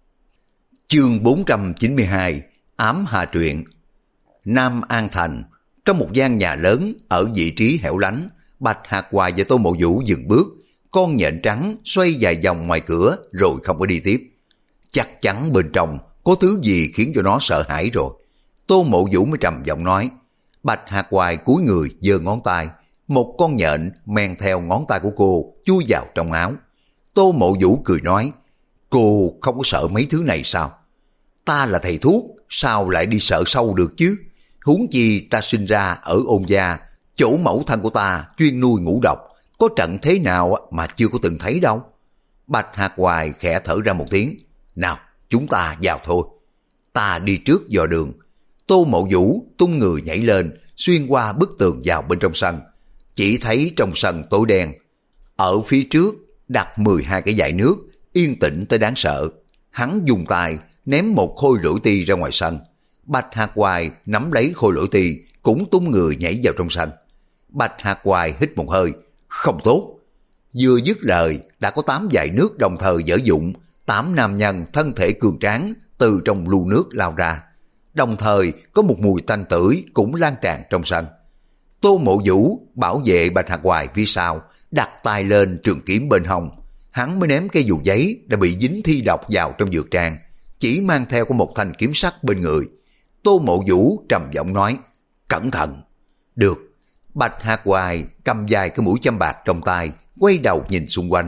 Chương bốn trăm chín mươi hai, Ám Hà Truyện. Nam An Thành, trong một gian nhà lớn ở vị trí hẻo lánh, Bạch Hạc Hoài và Tô Mộ Vũ dừng bước, con nhện trắng xoay vài vòng ngoài cửa rồi không có đi tiếp. Chắc chắn bên trong có thứ gì khiến cho nó sợ hãi rồi. Tô Mộ Vũ mới trầm giọng nói. Bạch Hạc Hoài cúi người giơ ngón tay, một con nhện men theo ngón tay của cô chui vào trong áo. Tô Mộ Vũ cười nói, cô không có sợ mấy thứ này sao? Ta là thầy thuốc, sao lại đi sợ sâu được chứ? Huống chi ta sinh ra ở Ôn Gia, chỗ mẫu thân của ta chuyên nuôi ngũ độc, có trận thế nào mà chưa có từng thấy đâu. Bạch Hạc Hoài khẽ thở ra một tiếng, nào chúng ta vào thôi. Ta đi trước dò đường. Tô Mộ Vũ tung người nhảy lên, xuyên qua bức tường vào bên trong sân. Chỉ thấy trong sân tối đen, ở phía trước đặt mười hai cái dải nước, yên tĩnh tới đáng sợ. Hắn dùng tay ném một khôi lỗi ti ra ngoài sân. Bạch Hạc Hoài nắm lấy khôi lỗi ti, cũng tung người nhảy vào trong sân. Bạch Hạc Hoài hít một hơi, không tốt. Vừa dứt lời, đã có tám dải nước đồng thời dở dụng, tám nam nhân thân thể cường tráng từ trong lu nước lao ra. Đồng thời có một mùi tanh tưởi cũng lan tràn trong sân. Tô Mộ Vũ bảo vệ Bạch Hạc Hoài phía sau, đặt tay lên trường kiếm bên hông. Hắn mới ném cây dù giấy đã bị dính thi độc vào trong dược trang, chỉ mang theo có một thanh kiếm sắt bên người. Tô Mộ Vũ trầm giọng nói, cẩn thận. Được. Bạch Hạc Hoài cầm dài cái mũi châm bạc trong tay, quay đầu nhìn xung quanh.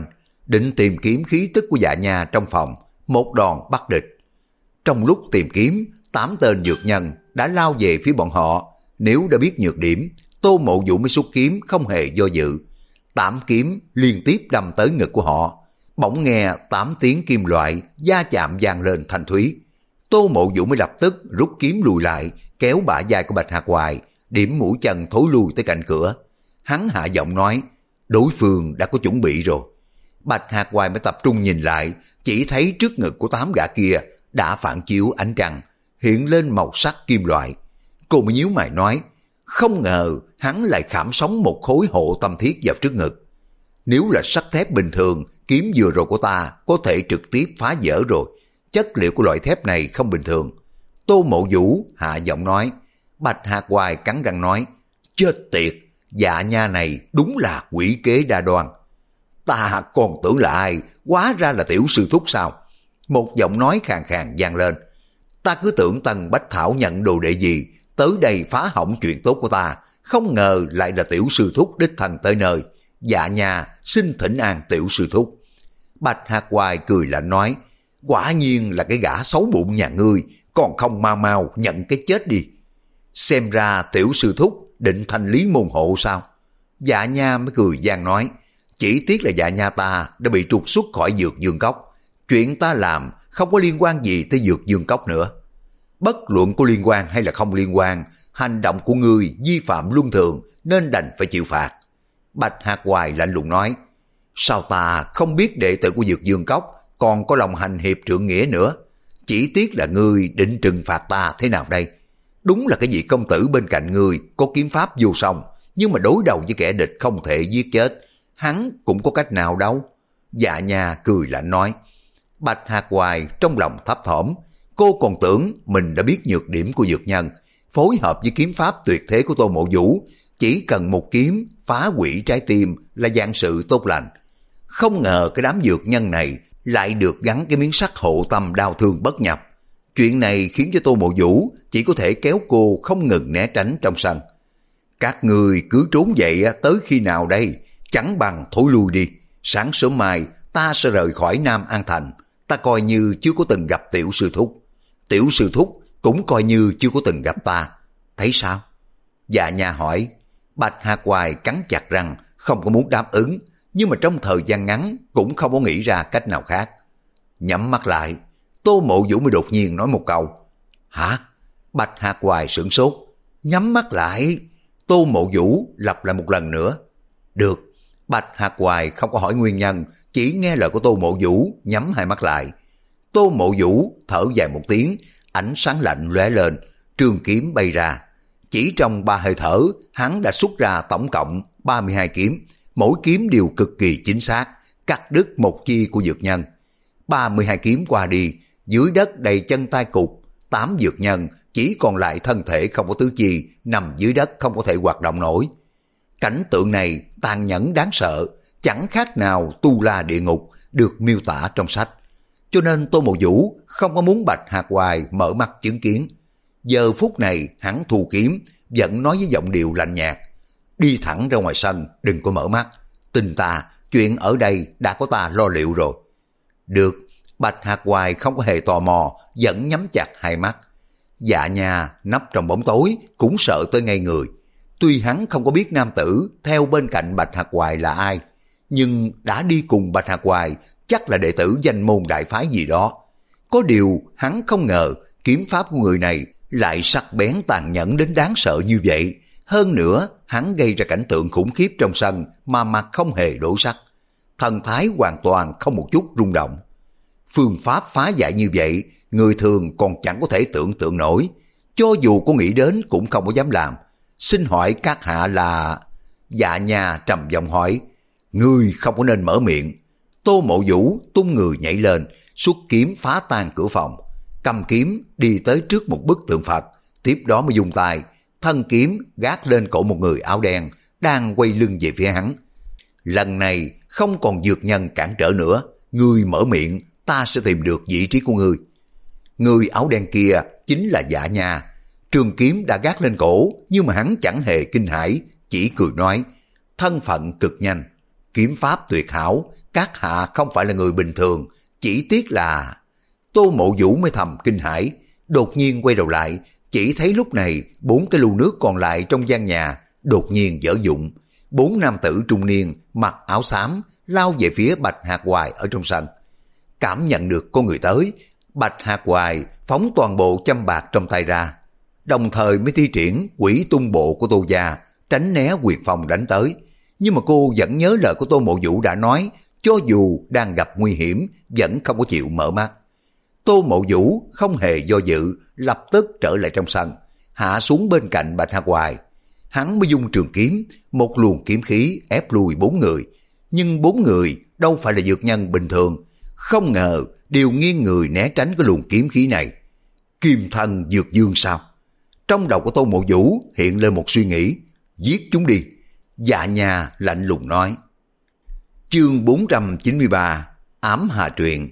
định tìm kiếm khí tức của Dạ Nha trong phòng, một đòn bắt địch. Trong lúc tìm kiếm, tám tên dược nhân đã lao về phía bọn họ. Nếu đã biết nhược điểm, Tô Mộ Vũ mới xuất kiếm không hề do dự. Tám kiếm liên tiếp đâm tới ngực của họ. Bỗng nghe tám tiếng kim loại va chạm vang lên thanh thúy. Tô Mộ Vũ mới lập tức rút kiếm lùi lại, kéo bả vai của Bạch Hạc Hoài, điểm mũi chân thối lui tới cạnh cửa. Hắn hạ giọng nói, đối phương đã có chuẩn bị rồi. Bạch Hạc Hoài mới tập trung nhìn lại, chỉ thấy trước ngực của tám gã kia đã phản chiếu ánh trăng, hiện lên màu sắc kim loại. Cô mới nhíu mày nói, không ngờ hắn lại khảm sống một khối hộ tâm thiết vào trước ngực. Nếu là sắt thép bình thường, kiếm vừa rồi của ta có thể trực tiếp phá vỡ rồi. Chất liệu của loại thép này không bình thường. Tô Mộ Vũ hạ giọng nói. Bạch Hạc Hoài cắn răng nói, chết tiệt, Dạ Nha này đúng là quỷ kế đa đoan. Ta còn tưởng là ai, hóa ra là tiểu sư thúc sao? Một giọng nói khàn khàn vang lên. Ta cứ tưởng Tân Bách Thảo nhận đồ đệ gì, tới đây phá hỏng chuyện tốt của ta, không ngờ lại là tiểu sư thúc đích thân tới nơi. Dạ Nha xin thỉnh an tiểu sư thúc. Bạch Hạc Hoài cười lạnh nói, quả nhiên là cái gã xấu bụng nhà ngươi, còn không mau mau nhận cái chết đi. Xem ra tiểu sư thúc định thanh lý môn hộ sao? Dạ Nha mới cười gian nói, chỉ tiếc là Dạ Nha ta đã bị trục xuất khỏi Dược Dương Cốc. Chuyện ta làm không có liên quan gì tới Dược Dương Cốc nữa. Bất luận có liên quan hay là không liên quan, hành động của ngươi vi phạm luân thường nên đành phải chịu phạt. Bạch Hạc Hoài lạnh lùng nói, sao ta không biết đệ tử của Dược Dương Cốc còn có lòng hành hiệp trượng nghĩa nữa? Chỉ tiếc là ngươi định trừng phạt ta thế nào đây? Đúng là cái vị công tử bên cạnh ngươi có kiếm pháp vô song, nhưng mà đối đầu với kẻ địch không thể giết chết, hắn cũng có cách nào đâu. Dạ Nha cười lạnh nói. Bạch Hạc Hoài trong lòng thấp thỏm, cô còn tưởng mình đã biết nhược điểm của dược nhân, phối hợp với kiếm pháp tuyệt thế của Tô Mộ Vũ, chỉ cần một kiếm phá hủy trái tim là dạng sự tốt lành. Không ngờ cái đám dược nhân này lại được gắn cái miếng sắt hộ tâm đau thương bất nhập. Chuyện này khiến cho Tô Mộ Vũ chỉ có thể kéo cô không ngừng né tránh trong sân. Các người cứ trốn vậy tới khi nào đây? Chẳng bằng thối lui đi. Sáng sớm mai ta sẽ rời khỏi Nam An Thành. Ta coi như chưa có từng gặp tiểu sư thúc. Tiểu sư thúc cũng coi như chưa có từng gặp ta. Thấy sao? Dạ Nha hỏi. Bạch Hạc Hoài cắn chặt răng, không có muốn đáp ứng, nhưng mà trong thời gian ngắn cũng không có nghĩ ra cách nào khác. Nhắm mắt lại, Tô Mộ Vũ mới đột nhiên nói một câu. Hả? Bạch Hạc Hoài sửng sốt. Nhắm mắt lại. Tô Mộ Vũ lặp lại một lần nữa. Được. Bạch Hạc Hoài không có hỏi nguyên nhân, chỉ nghe lời của Tô Mộ Vũ, nhắm hai mắt lại. Tô Mộ Vũ thở dài một tiếng, ánh sáng lạnh lóe lên, trường kiếm bay ra. Chỉ trong ba hơi thở, hắn đã xuất ra tổng cộng ba mươi hai kiếm, mỗi kiếm đều cực kỳ chính xác, cắt đứt một chi của dược nhân. ba mươi hai kiếm qua đi, dưới đất đầy chân tay cụt, tám dược nhân chỉ còn lại thân thể không có tứ chi, nằm dưới đất không có thể hoạt động nổi. Cảnh tượng này tàn nhẫn đáng sợ, chẳng khác nào tu la địa ngục được miêu tả trong sách. Cho nên Tô Mộ Vũ không có muốn Bạch Hạc Hoài mở mắt chứng kiến. Giờ phút này hắn thu kiếm, vẫn nói với giọng điệu lạnh nhạt. Đi thẳng ra ngoài sân, đừng có mở mắt. Tin ta, chuyện ở đây đã có ta lo liệu rồi. Được, Bạch Hạc Hoài không có hề tò mò, vẫn nhắm chặt hai mắt. Dạ Nha nấp trong bóng tối, cũng sợ tới ngay người. Tuy hắn không có biết nam tử theo bên cạnh Bạch Hạc Hoài là ai, nhưng đã đi cùng Bạch Hạc Hoài chắc là đệ tử danh môn đại phái gì đó. Có điều hắn không ngờ kiếm pháp của người này lại sắc bén tàn nhẫn đến đáng sợ như vậy. Hơn nữa hắn gây ra cảnh tượng khủng khiếp trong sân mà mặt không hề đổi sắc, thần thái hoàn toàn không một chút rung động. Phương pháp phá giải như vậy người thường còn chẳng có thể tưởng tượng nổi, cho dù có nghĩ đến cũng không có dám làm. Xin hỏi các hạ là... Dạ Nha trầm giọng hỏi. Ngươi không có nên mở miệng. Tô Mộ Vũ tung người nhảy lên, xuất kiếm phá tan cửa phòng, cầm kiếm đi tới trước một bức tượng Phật, tiếp đó mới dùng tay thân kiếm gác lên cổ một người áo đen đang quay lưng về phía hắn. Lần này không còn dược nhân cản trở nữa, ngươi mở miệng, ta sẽ tìm được vị trí của ngươi. Người áo đen kia chính là Dạ Nha. Trường kiếm đã gác lên cổ, nhưng mà hắn chẳng hề kinh hãi, chỉ cười nói, thân phận cực nhanh, kiếm pháp tuyệt hảo, các hạ không phải là người bình thường, chỉ tiếc là... Tô Mộ Vũ mới thầm kinh hãi, đột nhiên quay đầu lại, chỉ thấy lúc này bốn cái lu nước còn lại trong gian nhà đột nhiên dở dụng. Bốn nam tử trung niên mặc áo xám lao về phía Bạch Hạc Hoài ở trong sân. Cảm nhận được có người tới, Bạch Hạc Hoài phóng toàn bộ châm bạc trong tay ra, đồng thời mới thi triển quỷ tung bộ của Tô gia, tránh né quyền phong đánh tới. Nhưng mà cô vẫn nhớ lời của Tô Mộ Vũ đã nói, cho dù đang gặp nguy hiểm vẫn không có chịu mở mắt. Tô Mộ Vũ không hề do dự, lập tức trở lại trong sân, hạ xuống bên cạnh Bạch Hạc Hoài. Hắn mới dung trường kiếm, một luồng kiếm khí ép lùi bốn người. Nhưng bốn người đâu phải là dược nhân bình thường, không ngờ đều nghiêng người né tránh cái luồng kiếm khí này. Kim thân dược dương sao? Trong đầu của Tô Mộ Vũ hiện lên một suy nghĩ, giết chúng đi. Dạ nhà lạnh lùng nói. Chương bốn trăm chín mươi ba, ám hà truyện.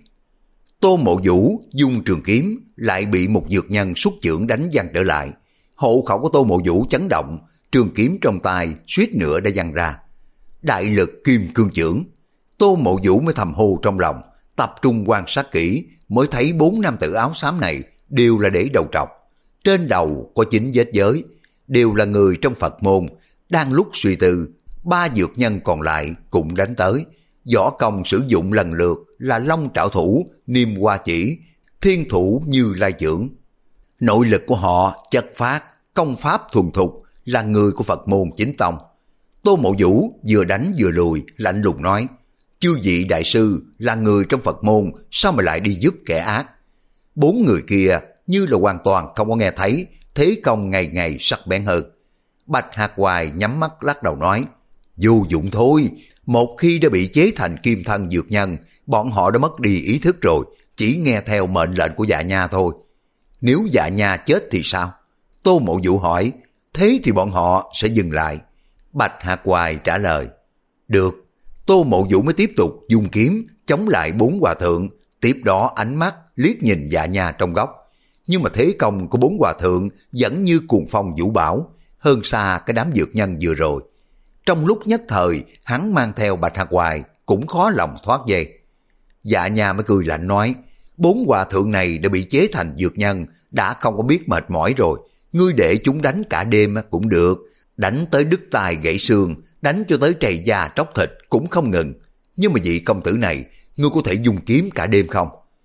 Tô Mộ Vũ dung trường kiếm lại bị một dược nhân xuất chưởng đánh văng trở lại. Hộ khẩu của Tô Mộ Vũ chấn động, trường kiếm trong tay suýt nữa đã văng ra. Đại lực kim cương chưởng. Tô Mộ Vũ mới thầm hô trong lòng, tập trung quan sát kỹ mới thấy bốn nam tử áo xám này đều là để đầu trọc. Trên đầu có chín vết giới, đều là người trong Phật môn. Đang lúc suy tư, ba dược nhân còn lại cũng đánh tới. Võ công sử dụng lần lượt là long trảo thủ, niêm hoa chỉ, thiên thủ như lai chưởng. Nội lực của họ chất phát, công pháp thuần thục, là người của Phật môn chính tông. Tô Mộ Vũ vừa đánh vừa lùi, lạnh lùng nói, chư vị đại sư là người trong Phật môn, sao mà lại đi giúp kẻ ác? Bốn người kia như là hoàn toàn không có nghe thấy, thế công ngày ngày sắc bén hơn. Bạch Hạc Hoài nhắm mắt lắc đầu nói, vô dụng thôi, một khi đã bị chế thành kim thân dược nhân, bọn họ đã mất đi ý thức rồi, chỉ nghe theo mệnh lệnh của dạ nha thôi. Nếu dạ nha chết thì sao? Tô Mộ Vũ hỏi, thế thì bọn họ sẽ dừng lại. Bạch Hạc Hoài trả lời, được. Tô Mộ Vũ mới tiếp tục dùng kiếm chống lại bốn hòa thượng, tiếp đó ánh mắt liếc nhìn dạ nha trong góc. Nhưng mà thế công của bốn hòa thượng vẫn như cuồng phong vũ bão, hơn xa cái đám dược nhân vừa rồi. Trong lúc nhất thời, hắn mang theo Bạch Hạc Hoài cũng khó lòng thoát dây. Dạ nha mới cười lạnh nói, bốn hòa thượng này đã bị chế thành dược nhân, đã không có biết mệt mỏi rồi. Ngươi để chúng đánh cả đêm cũng được, đánh tới đứt tai gãy xương, đánh cho tới trầy da tróc thịt cũng không ngừng. Nhưng mà vị công tử này, ngươi có thể dùng kiếm cả đêm không?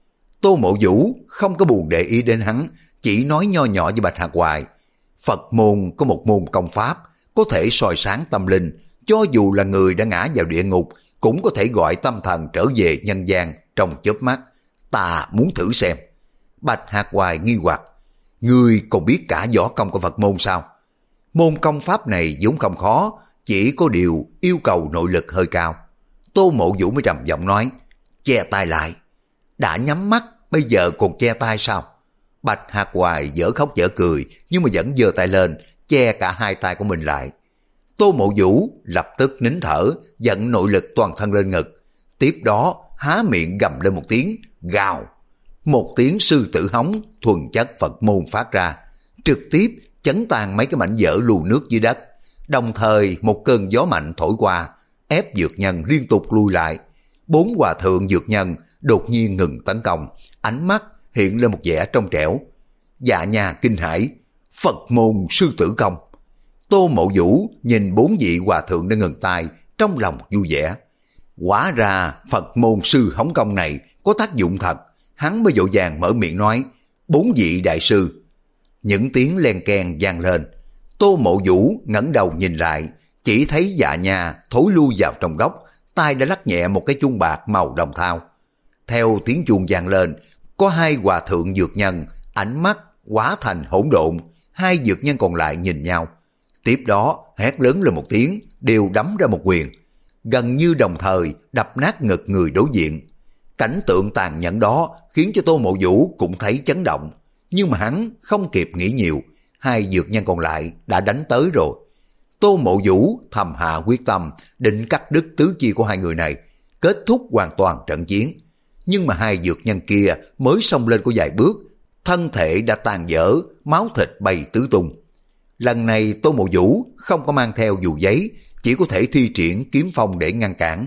Tô Mộ Vũ không có buồn để ý đến hắn, chỉ nói nho nhỏ với Bạch Hạc Hoài, Phật môn có một môn công pháp có thể soi sáng tâm linh, cho dù là người đã ngã vào địa ngục cũng có thể gọi tâm thần trở về nhân gian trong chớp mắt. Ta muốn thử xem. Bạch Hạc Hoài nghi hoặc, ngươi còn biết cả võ công của Phật môn sao? Môn công pháp này vốn không khó, chỉ có điều yêu cầu nội lực hơi cao. Tô Mộ Vũ mới trầm giọng nói, che tay lại. Đã nhắm mắt, bây giờ còn che tay sao? Bạch Hạc Hoài dở khóc dở cười, nhưng mà vẫn giơ tay lên, che cả hai tay của mình lại. Tô Mộ Vũ lập tức nín thở, dẫn nội lực toàn thân lên ngực. Tiếp đó há miệng gầm lên một tiếng, gào. Một tiếng sư tử hống thuần chất Phật môn phát ra, trực tiếp chấn tan mấy cái mảnh vỡ lù nước dưới đất. Đồng thời một cơn gió mạnh thổi qua, ép dược nhân liên tục lui lại. Bốn hòa thượng dược nhân đột nhiên ngừng tấn công, ánh mắt hiện lên một vẻ trong trẻo. Dạ nha kinh hãi, Phật môn sư tử công. Tô Mộ Vũ nhìn bốn vị hòa thượng đã ngừng tay, trong lòng vui vẻ. Hóa ra Phật môn sư hống công này có tác dụng thật. Hắn mới vội vàng mở miệng nói, bốn vị đại sư. Những tiếng len keng vang lên. Tô Mộ Vũ ngẩng đầu nhìn lại, chỉ thấy dạ nha thối lui vào trong góc, tay đã lắc nhẹ một cái chuông bạc màu đồng thau. Theo tiếng chuông vang lên, có hai hòa thượng dược nhân, ánh mắt hóa thành hỗn độn. Hai dược nhân còn lại nhìn nhau, tiếp đó hét lớn lên một tiếng, đều đấm ra một quyền, gần như đồng thời đập nát ngực người đối diện. Cảnh tượng tàn nhẫn đó khiến cho Tô Mộ Vũ cũng thấy chấn động, nhưng mà hắn không kịp nghĩ nhiều, hai dược nhân còn lại đã đánh tới rồi. Tô Mộ Vũ thầm hạ quyết tâm, định cắt đứt tứ chi của hai người này, kết thúc hoàn toàn trận chiến. Nhưng mà hai dược nhân kia mới xông lên có vài bước, thân thể đã tàn dở, máu thịt bay tứ tung. Lần này Tô Mộ Vũ không có mang theo dù giấy, chỉ có thể thi triển kiếm phong để ngăn cản.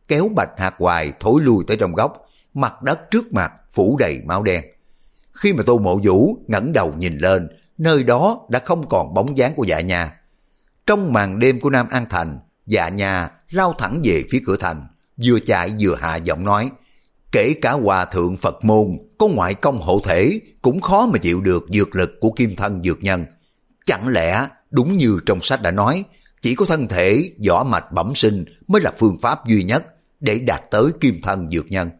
kéo Bạch Hạc Hoài thối lui tới trong góc, mặt đất trước mặt phủ đầy máu đen. Khi mà Tô Mộ Vũ ngẩng đầu nhìn lên, nơi đó đã không còn bóng dáng của Dạ Nha. Trong màn đêm của Nam An Thành, Dạ Nha lao thẳng về phía cửa thành, vừa chạy vừa hạ giọng nói, kể cả hòa thượng Phật môn có ngoại công hộ thể cũng khó mà chịu được dược lực của kim thân dược nhân. Chẳng lẽ đúng như trong sách đã nói, chỉ có thân thể võ mạch bẩm sinh mới là phương pháp duy nhất để đạt tới kim thân dược nhân?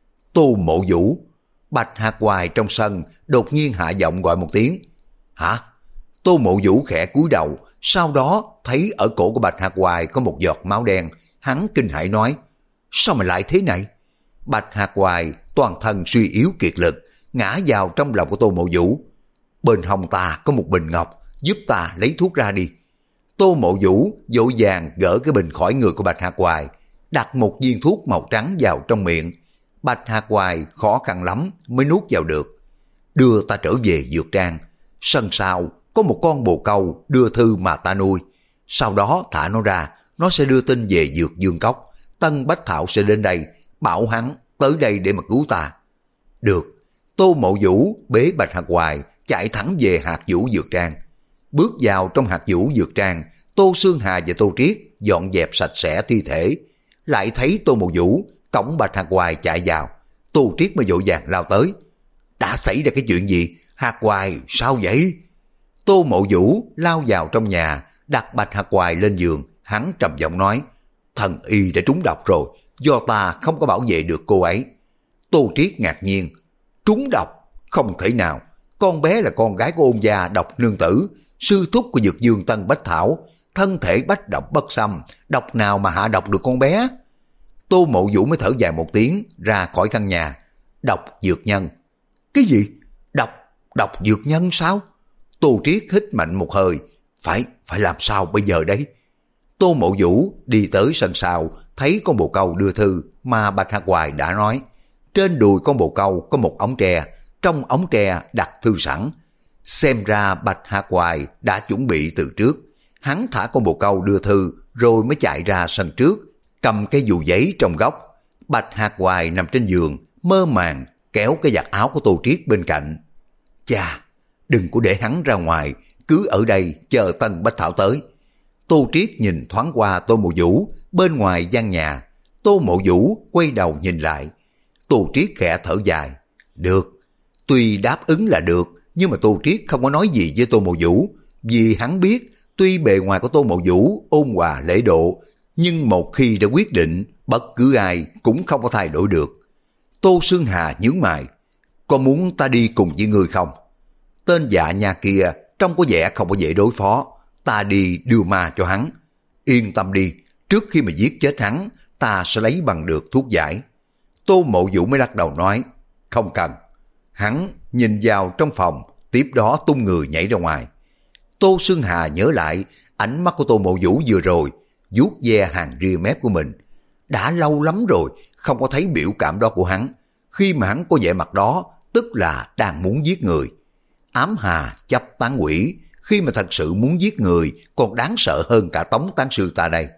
Tô Mộ Vũ. Bạch Hạc Hoài trong sân đột nhiên hạ giọng gọi một tiếng. Hả? Tô Mộ Vũ khẽ cúi đầu, sau đó thấy ở cổ của Bạch Hạc Hoài có một giọt máu đen. Hắn kinh hãi nói, sao mà lại thế này? Bạch Hạc Hoài toàn thân suy yếu kiệt lực, ngã vào trong lòng của Tô Mộ Vũ. Bên hông ta có một bình ngọc, giúp ta lấy thuốc ra đi. Tô Mộ Vũ vội vàng gỡ cái bình khỏi người của Bạch Hạc Hoài, đặt một viên thuốc màu trắng vào trong miệng. Bạch Hạc Hoài khó khăn lắm mới nuốt vào được. Đưa ta trở về dược trang. Sân sau có một con bồ câu đưa thư mà ta nuôi. Sau đó thả nó ra, nó sẽ đưa tin về dược dương cốc. Tân Bách Thảo sẽ đến đây, bảo hắn tới đây để mà cứu ta. Được. Tô Mộ Vũ bế Bạch Hạc Hoài chạy thẳng về Hạt Vũ dược trang. Bước vào trong Hạt Vũ dược trang, Tô Xương Hà và Tô Triết dọn dẹp sạch sẽ thi thể. Lại thấy Tô Mộ Vũ cõng Bạch Hạc Hoài chạy vào. Tô Triết mới vội vàng lao tới. Đã xảy ra cái chuyện gì? Hạc Hoài sao vậy? Tô Mộ Vũ lao vào trong nhà, đặt Bạch Hạc Hoài lên giường. Hắn trầm giọng nói, thần y đã trúng độc rồi, do ta không có bảo vệ được cô ấy. Tô Triết ngạc nhiên, trúng độc? Không thể nào, con bé là con gái của ôn gia Độc Nương Tử, sư thúc của Dược Dương Tân Bách Thảo, thân thể bách độc bất xâm, độc nào mà hạ độc được con bé? Tô Mộ Vũ mới thở dài một tiếng, ra khỏi căn nhà. Độc dược nhân? Cái gì? Độc, độc dược nhân sao? Tô Triết hít mạnh một hơi, phải, phải làm sao bây giờ đấy? Tô Mộ Vũ đi tới sân sau, thấy con bồ câu đưa thư mà Bạch Hạc Hoài đã nói. Trên đùi con bồ câu có một ống tre, trong ống tre đặt thư sẵn. Xem ra Bạch Hạc Hoài đã chuẩn bị từ trước. Hắn thả con bồ câu đưa thư rồi mới chạy ra sân trước, cầm cái dù giấy trong góc. Bạch Hạc Hoài nằm trên giường, mơ màng kéo cái giặt áo của Tô Triết bên cạnh. Chà, đừng có để hắn ra ngoài, cứ ở đây chờ Tân Bách Thảo tới. Tô Triết nhìn thoáng qua Tô Mộ Vũ bên ngoài gian nhà. Tô Mộ Vũ quay đầu nhìn lại. Tô Triết khẽ thở dài. Được, tuy đáp ứng là được, nhưng mà Tô Triết không có nói gì với Tô Mộ Vũ, vì hắn biết tuy bề ngoài của Tô Mộ Vũ ôn hòa lễ độ, nhưng một khi đã quyết định, bất cứ ai cũng không có thay đổi được. Tô Xương Hà nhướng mày, có muốn ta đi cùng với ngươi không? Tên Dạ Nha kia trông có vẻ không có dễ đối phó, ta đi đưa ma cho hắn. Yên tâm đi, trước khi mà giết chết hắn, ta sẽ lấy bằng được thuốc giải. Tô Mộ Vũ mới lắc đầu nói, không cần. Hắn nhìn vào trong phòng, tiếp đó tung người nhảy ra ngoài. Tô Xương Hà nhớ lại ánh mắt của Tô Mộ Vũ vừa rồi, vuốt ve hàng ria mép của mình. Đã lâu lắm rồi không có thấy biểu cảm đó của hắn. Khi mà hắn có vẻ mặt đó, tức là đang muốn giết người. Ám hà chấp tán quỷ, khi mà thật sự muốn giết người còn đáng sợ hơn cả Tống Tán Sư ta đây.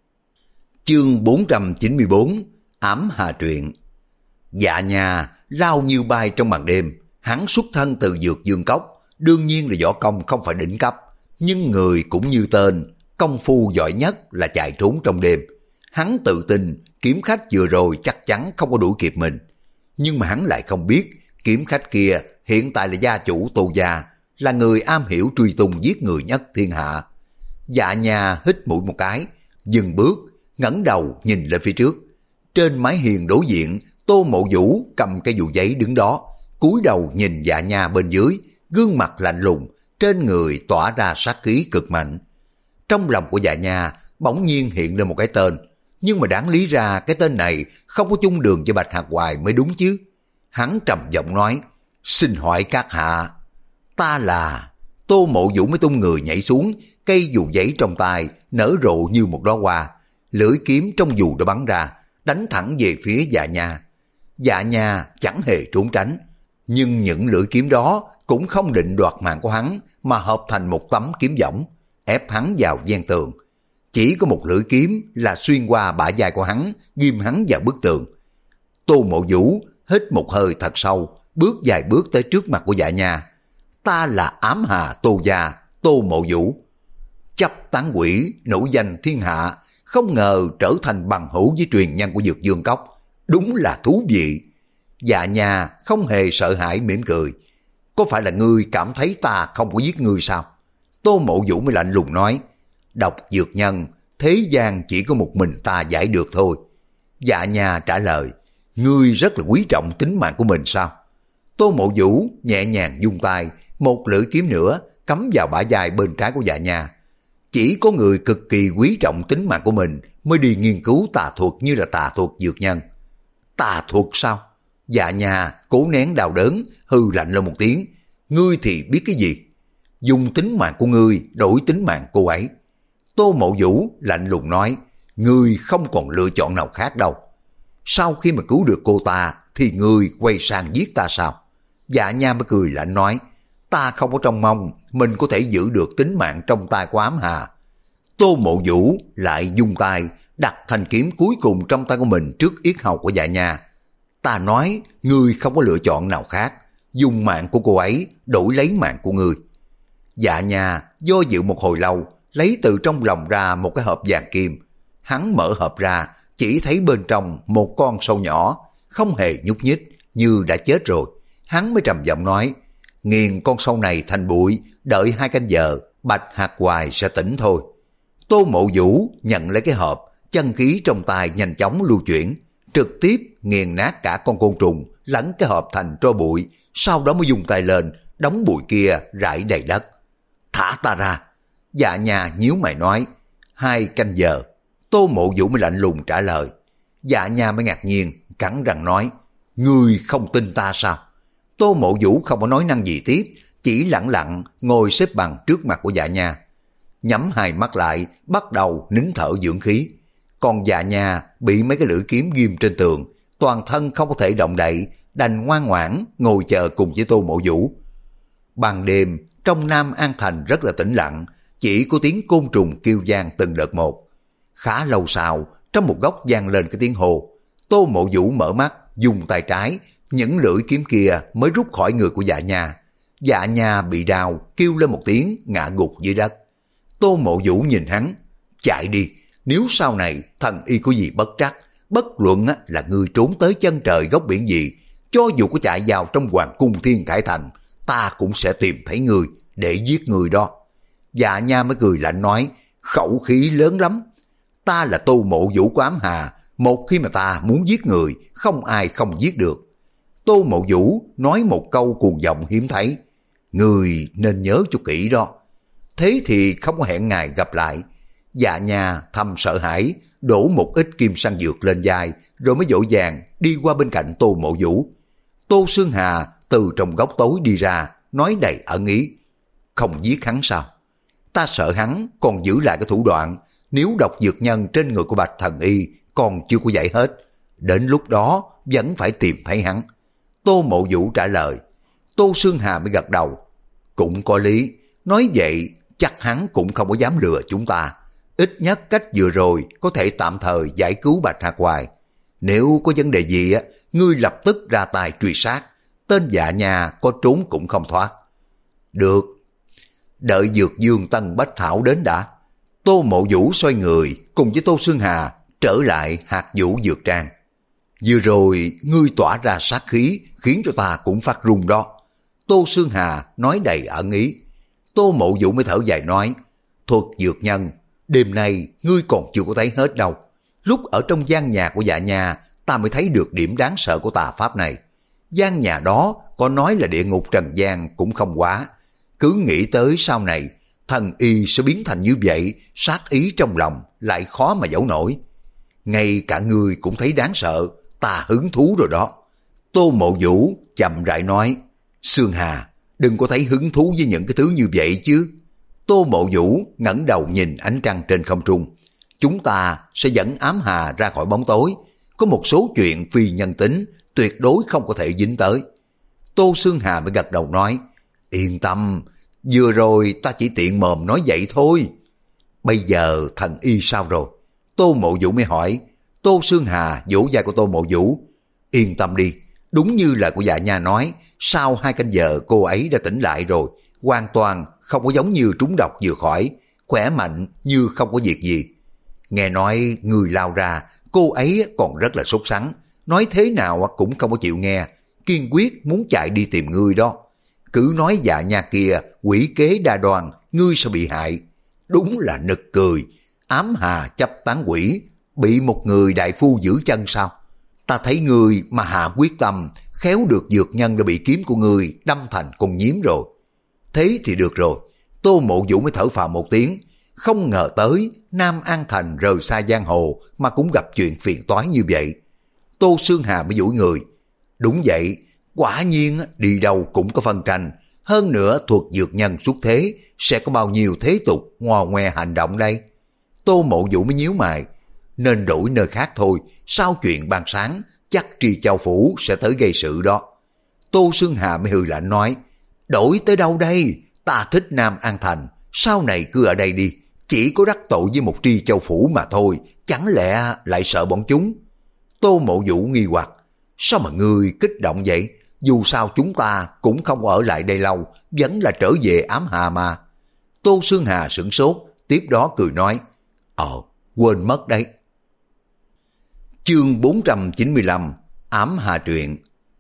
Chương bốn trăm chín mươi bốn, Ám Hà Truyện. Dạ Nha lao như bay trong màn đêm. Hắn xuất thân từ Dược Dương Cốc, đương nhiên là võ công không phải đỉnh cấp, nhưng người cũng như tên, công phu giỏi nhất là chạy trốn trong đêm. Hắn tự tin kiếm khách vừa rồi chắc chắn không có đuổi kịp mình. Nhưng mà hắn lại không biết kiếm khách kia hiện tại là gia chủ Tô gia, là người am hiểu truy tung giết người nhất thiên hạ. Dạ Nha hít mũi một cái, dừng bước, ngẩng đầu nhìn lên phía trước. Trên mái hiên đối diện, Tô Mộ Vũ cầm cái dù giấy đứng đó, cúi đầu nhìn Dạ Nha bên dưới, gương mặt lạnh lùng, trên người tỏa ra sát khí cực mạnh. Trong lòng của Dạ Nha bỗng nhiên hiện lên một cái tên, nhưng mà đáng lý ra cái tên này không có chung đường với Bạch Hạc Hoài mới đúng chứ. Hắn trầm giọng nói, xin hỏi các hạ, ta là... Tô Mộ Vũ mới tung người nhảy xuống, cây dù giấy trong tay nở rộ như một đóa hoa, lưỡi kiếm trong dù đã bắn ra, đánh thẳng về phía Dạ Nha. Dạ Nha chẳng hề trốn tránh, nhưng những lưỡi kiếm đó cũng không định đoạt mạng của hắn, mà hợp thành một tấm kiếm võng, ép hắn vào gian tường. Chỉ có một lưỡi kiếm là xuyên qua bả vai của hắn, ghim hắn vào bức tường. Tô Mộ Vũ hít một hơi thật sâu, bước vài bước tới trước mặt của Dạ Nha. Ta là Ám Hà Tô Gia, Tô Mộ Vũ. Chấp tán quỷ, nổi danh thiên hạ, không ngờ trở thành bằng hữu với truyền nhân của Dược Dương Cốc. Đúng là thú vị. Dạ Nha không hề sợ hãi mỉm cười. Có phải là ngươi cảm thấy ta không có giết ngươi sao? Tô Mộ Vũ mới lạnh lùng nói. Độc dược nhân, thế gian chỉ có một mình ta giải được thôi. Dạ Nha trả lời. Ngươi rất là quý trọng tính mạng của mình sao? Tô Mộ Vũ nhẹ nhàng vung tay, một lưỡi kiếm nữa cắm vào bả vai bên trái của Dạ Nha. Chỉ có người cực kỳ quý trọng tính mạng của mình mới đi nghiên cứu tà thuật như là tà thuật dược nhân. Tà thuật sao? Dạ Nha cố nén đau đớn, hư lạnh lên một tiếng. Ngươi thì biết cái gì? Dùng tính mạng của ngươi đổi tính mạng cô ấy. Tô Mộ Vũ lạnh lùng nói. Ngươi không còn lựa chọn nào khác đâu. Sau khi mà cứu được cô ta thì ngươi quay sang giết ta sao? Dạ Nha mới cười lạnh nói. Ta không có trông mong mình có thể giữ được tính mạng trong tay của Ám Hà. Tô Mộ Vũ lại dùng tay đặt thanh kiếm cuối cùng trong tay của mình trước yết hầu của Dạ Nha. Ta nói ngươi không có lựa chọn nào khác, dùng mạng của cô ấy đổi lấy mạng của ngươi. Dạ Nha do dự một hồi lâu, lấy từ trong lòng ra một cái hộp vàng kim. Hắn mở hộp ra, chỉ thấy bên trong một con sâu nhỏ, không hề nhúc nhích, như đã chết rồi. Hắn mới trầm giọng nói, nghiền con sâu này thành bụi, đợi hai canh giờ, Bạch Hạc Hoài sẽ tỉnh thôi. Tô Mộ Vũ nhận lấy cái hộp, chân khí trong tay nhanh chóng lưu chuyển, trực tiếp nghiền nát cả con côn trùng, lẫn cái hộp thành tro bụi, sau đó mới dùng tay lên, đống bụi kia rải đầy đất. Thả ta ra. Dạ Nha nhíu mày nói, hai canh giờ. Tô Mộ Vũ mới lạnh lùng trả lời. Dạ Nha mới ngạc nhiên, cắn răng nói, ngươi không tin ta sao? Tô Mộ Vũ không có nói năng gì tiếp, chỉ lặng lặng ngồi xếp bằng trước mặt của Dạ Nha. Nhắm hai mắt lại, bắt đầu nín thở dưỡng khí. Còn Dạ Nha bị mấy cái lưỡi kiếm ghim trên tường, toàn thân không có thể động đậy, đành ngoan ngoãn ngồi chờ cùng với Tô Mộ Vũ. Ban đêm, trong Nam An Thành rất là tĩnh lặng, chỉ có tiếng côn trùng kêu vang từng đợt một. Khá lâu sau, trong một góc vang lên cái tiếng hồ. Tô Mộ Vũ mở mắt, dùng tay trái, những lưỡi kiếm kia mới rút khỏi người của Dạ Nha. Dạ Nha bị đau, kêu lên một tiếng, ngã gục dưới đất. Tô Mộ Vũ nhìn hắn, chạy đi, nếu sau này thần y có gì bất trắc, bất luận là ngươi trốn tới chân trời góc biển gì, cho dù có chạy vào trong hoàng cung Thiên Khải Thành, ta cũng sẽ tìm thấy ngươi để giết ngươi đó. Dạ Nha mới cười lạnh nói, khẩu khí lớn lắm. Ta là Tô Mộ Vũ của Ám Hà, một khi mà ta muốn giết người, không ai không giết được. Tô Mộ Vũ nói một câu cuồng vọng hiếm thấy, người nên nhớ cho kỹ đó. Thế thì không có hẹn ngày gặp lại. Dạ Nha thầm sợ hãi, đổ một ít kim sang dược lên vai, rồi mới dỗ dàng đi qua bên cạnh Tô Mộ Vũ. Tô Sương Hà từ trong góc tối đi ra, nói đầy ẩn ý, không giết hắn sao? Ta sợ hắn còn giữ lại cái thủ đoạn, nếu độc dược nhân trên người của Bạch Thần Y còn chưa có giải hết, đến lúc đó vẫn phải tìm thấy hắn. Tô Mộ Vũ trả lời. Tô Sương Hà mới gật đầu. Cũng có lý, nói vậy chắc hắn cũng không có dám lừa chúng ta. Ít nhất cách vừa rồi có thể tạm thời giải cứu Bạch Hạc Hoài. Nếu có vấn đề gì á, ngươi lập tức ra tay truy sát, tên Dạ Nha có trốn cũng không thoát. Được, đợi Dược Dương Tân Bách Thảo đến đã. Tô Mộ Vũ xoay người cùng với Tô Sương Hà trở lại Hạt Vũ Dược Trang. Vừa rồi ngươi tỏa ra sát khí khiến cho ta cũng phát run đó. Tô Sương Hà nói đầy ẩn ý. Tô Mộ Vũ mới thở dài nói, thuật dược nhân, đêm nay ngươi còn chưa có thấy hết đâu. Lúc ở trong gian nhà của Dạ Nha, ta mới thấy được điểm đáng sợ của tà pháp này. Gian nhà đó có nói là địa ngục trần gian cũng không quá. Cứ nghĩ tới sau này, thần y sẽ biến thành như vậy, sát ý trong lòng lại khó mà giấu nổi. Ngay cả ngươi cũng thấy đáng sợ, ta hứng thú rồi đó. Tô Mộ Vũ chậm rãi nói, Sương Hà, đừng có thấy hứng thú với những cái thứ như vậy chứ. Tô Mộ Vũ ngẩng đầu nhìn ánh trăng trên không trung. Chúng ta sẽ dẫn Ám Hà ra khỏi bóng tối. Có một số chuyện phi nhân tính, tuyệt đối không có thể dính tới. Tô Sương Hà mới gật đầu nói, yên tâm, vừa rồi ta chỉ tiện mồm nói vậy thôi. Bây giờ thần y sao rồi? Tô Mộ Vũ mới hỏi. Tô Xương Hà vỗ vai của Tô Mộ Vũ. Yên tâm đi, đúng như lời của dạ nha nói, sau hai canh giờ cô ấy đã tỉnh lại rồi, hoàn toàn không có giống như trúng độc vừa khỏi, khỏe mạnh như không có việc gì. Nghe nói người lao ra, cô ấy còn rất là sốt sắng, nói thế nào cũng không có chịu nghe, kiên quyết muốn chạy đi tìm ngươi đó. Cứ nói dạ nha kia quỷ kế đa đoan, ngươi sẽ bị hại. Đúng là nực cười, ám hà chấp tán quỷ, bị một người đại phu giữ chân sao? Ta thấy ngươi mà hạ quyết tâm, khéo được dược nhân đã bị kiếm của ngươi đâm thành con nhím rồi. Thế thì được rồi. Tô Mộ Vũ mới thở phào một tiếng, không ngờ tới Nam An Thành rời xa giang hồ mà cũng gặp chuyện phiền toái như vậy. Tô Xương Hà mới duỗi người. Đúng vậy, quả nhiên đi đâu cũng có phân tranh, hơn nữa thuật dược nhân xuất thế, sẽ có bao nhiêu thế tục ngò ngoe hành động đây? Tô Mộ Vũ mới nhíu mày, nên đổi nơi khác thôi, sau chuyện ban sáng, chắc Tri Châu Phủ sẽ tới gây sự đó. Tô Xương Hà mới hừ lạnh nói, đổi tới đâu đây? Ta thích Nam An Thành, sau này cứ ở đây đi, chỉ có đắc tội với một Tri Châu Phủ mà thôi, chẳng lẽ lại sợ bọn chúng? Tô Mộ Vũ nghi hoặc, sao mà ngươi kích động vậy? Dù sao chúng ta cũng không ở lại đây lâu, vẫn là trở về Ám Hà mà. Tô Xương Hà sửng sốt, tiếp đó cười nói, Ờ, quên mất đấy. Chương bốn trăm chín mươi lăm, Ám Hà truyện.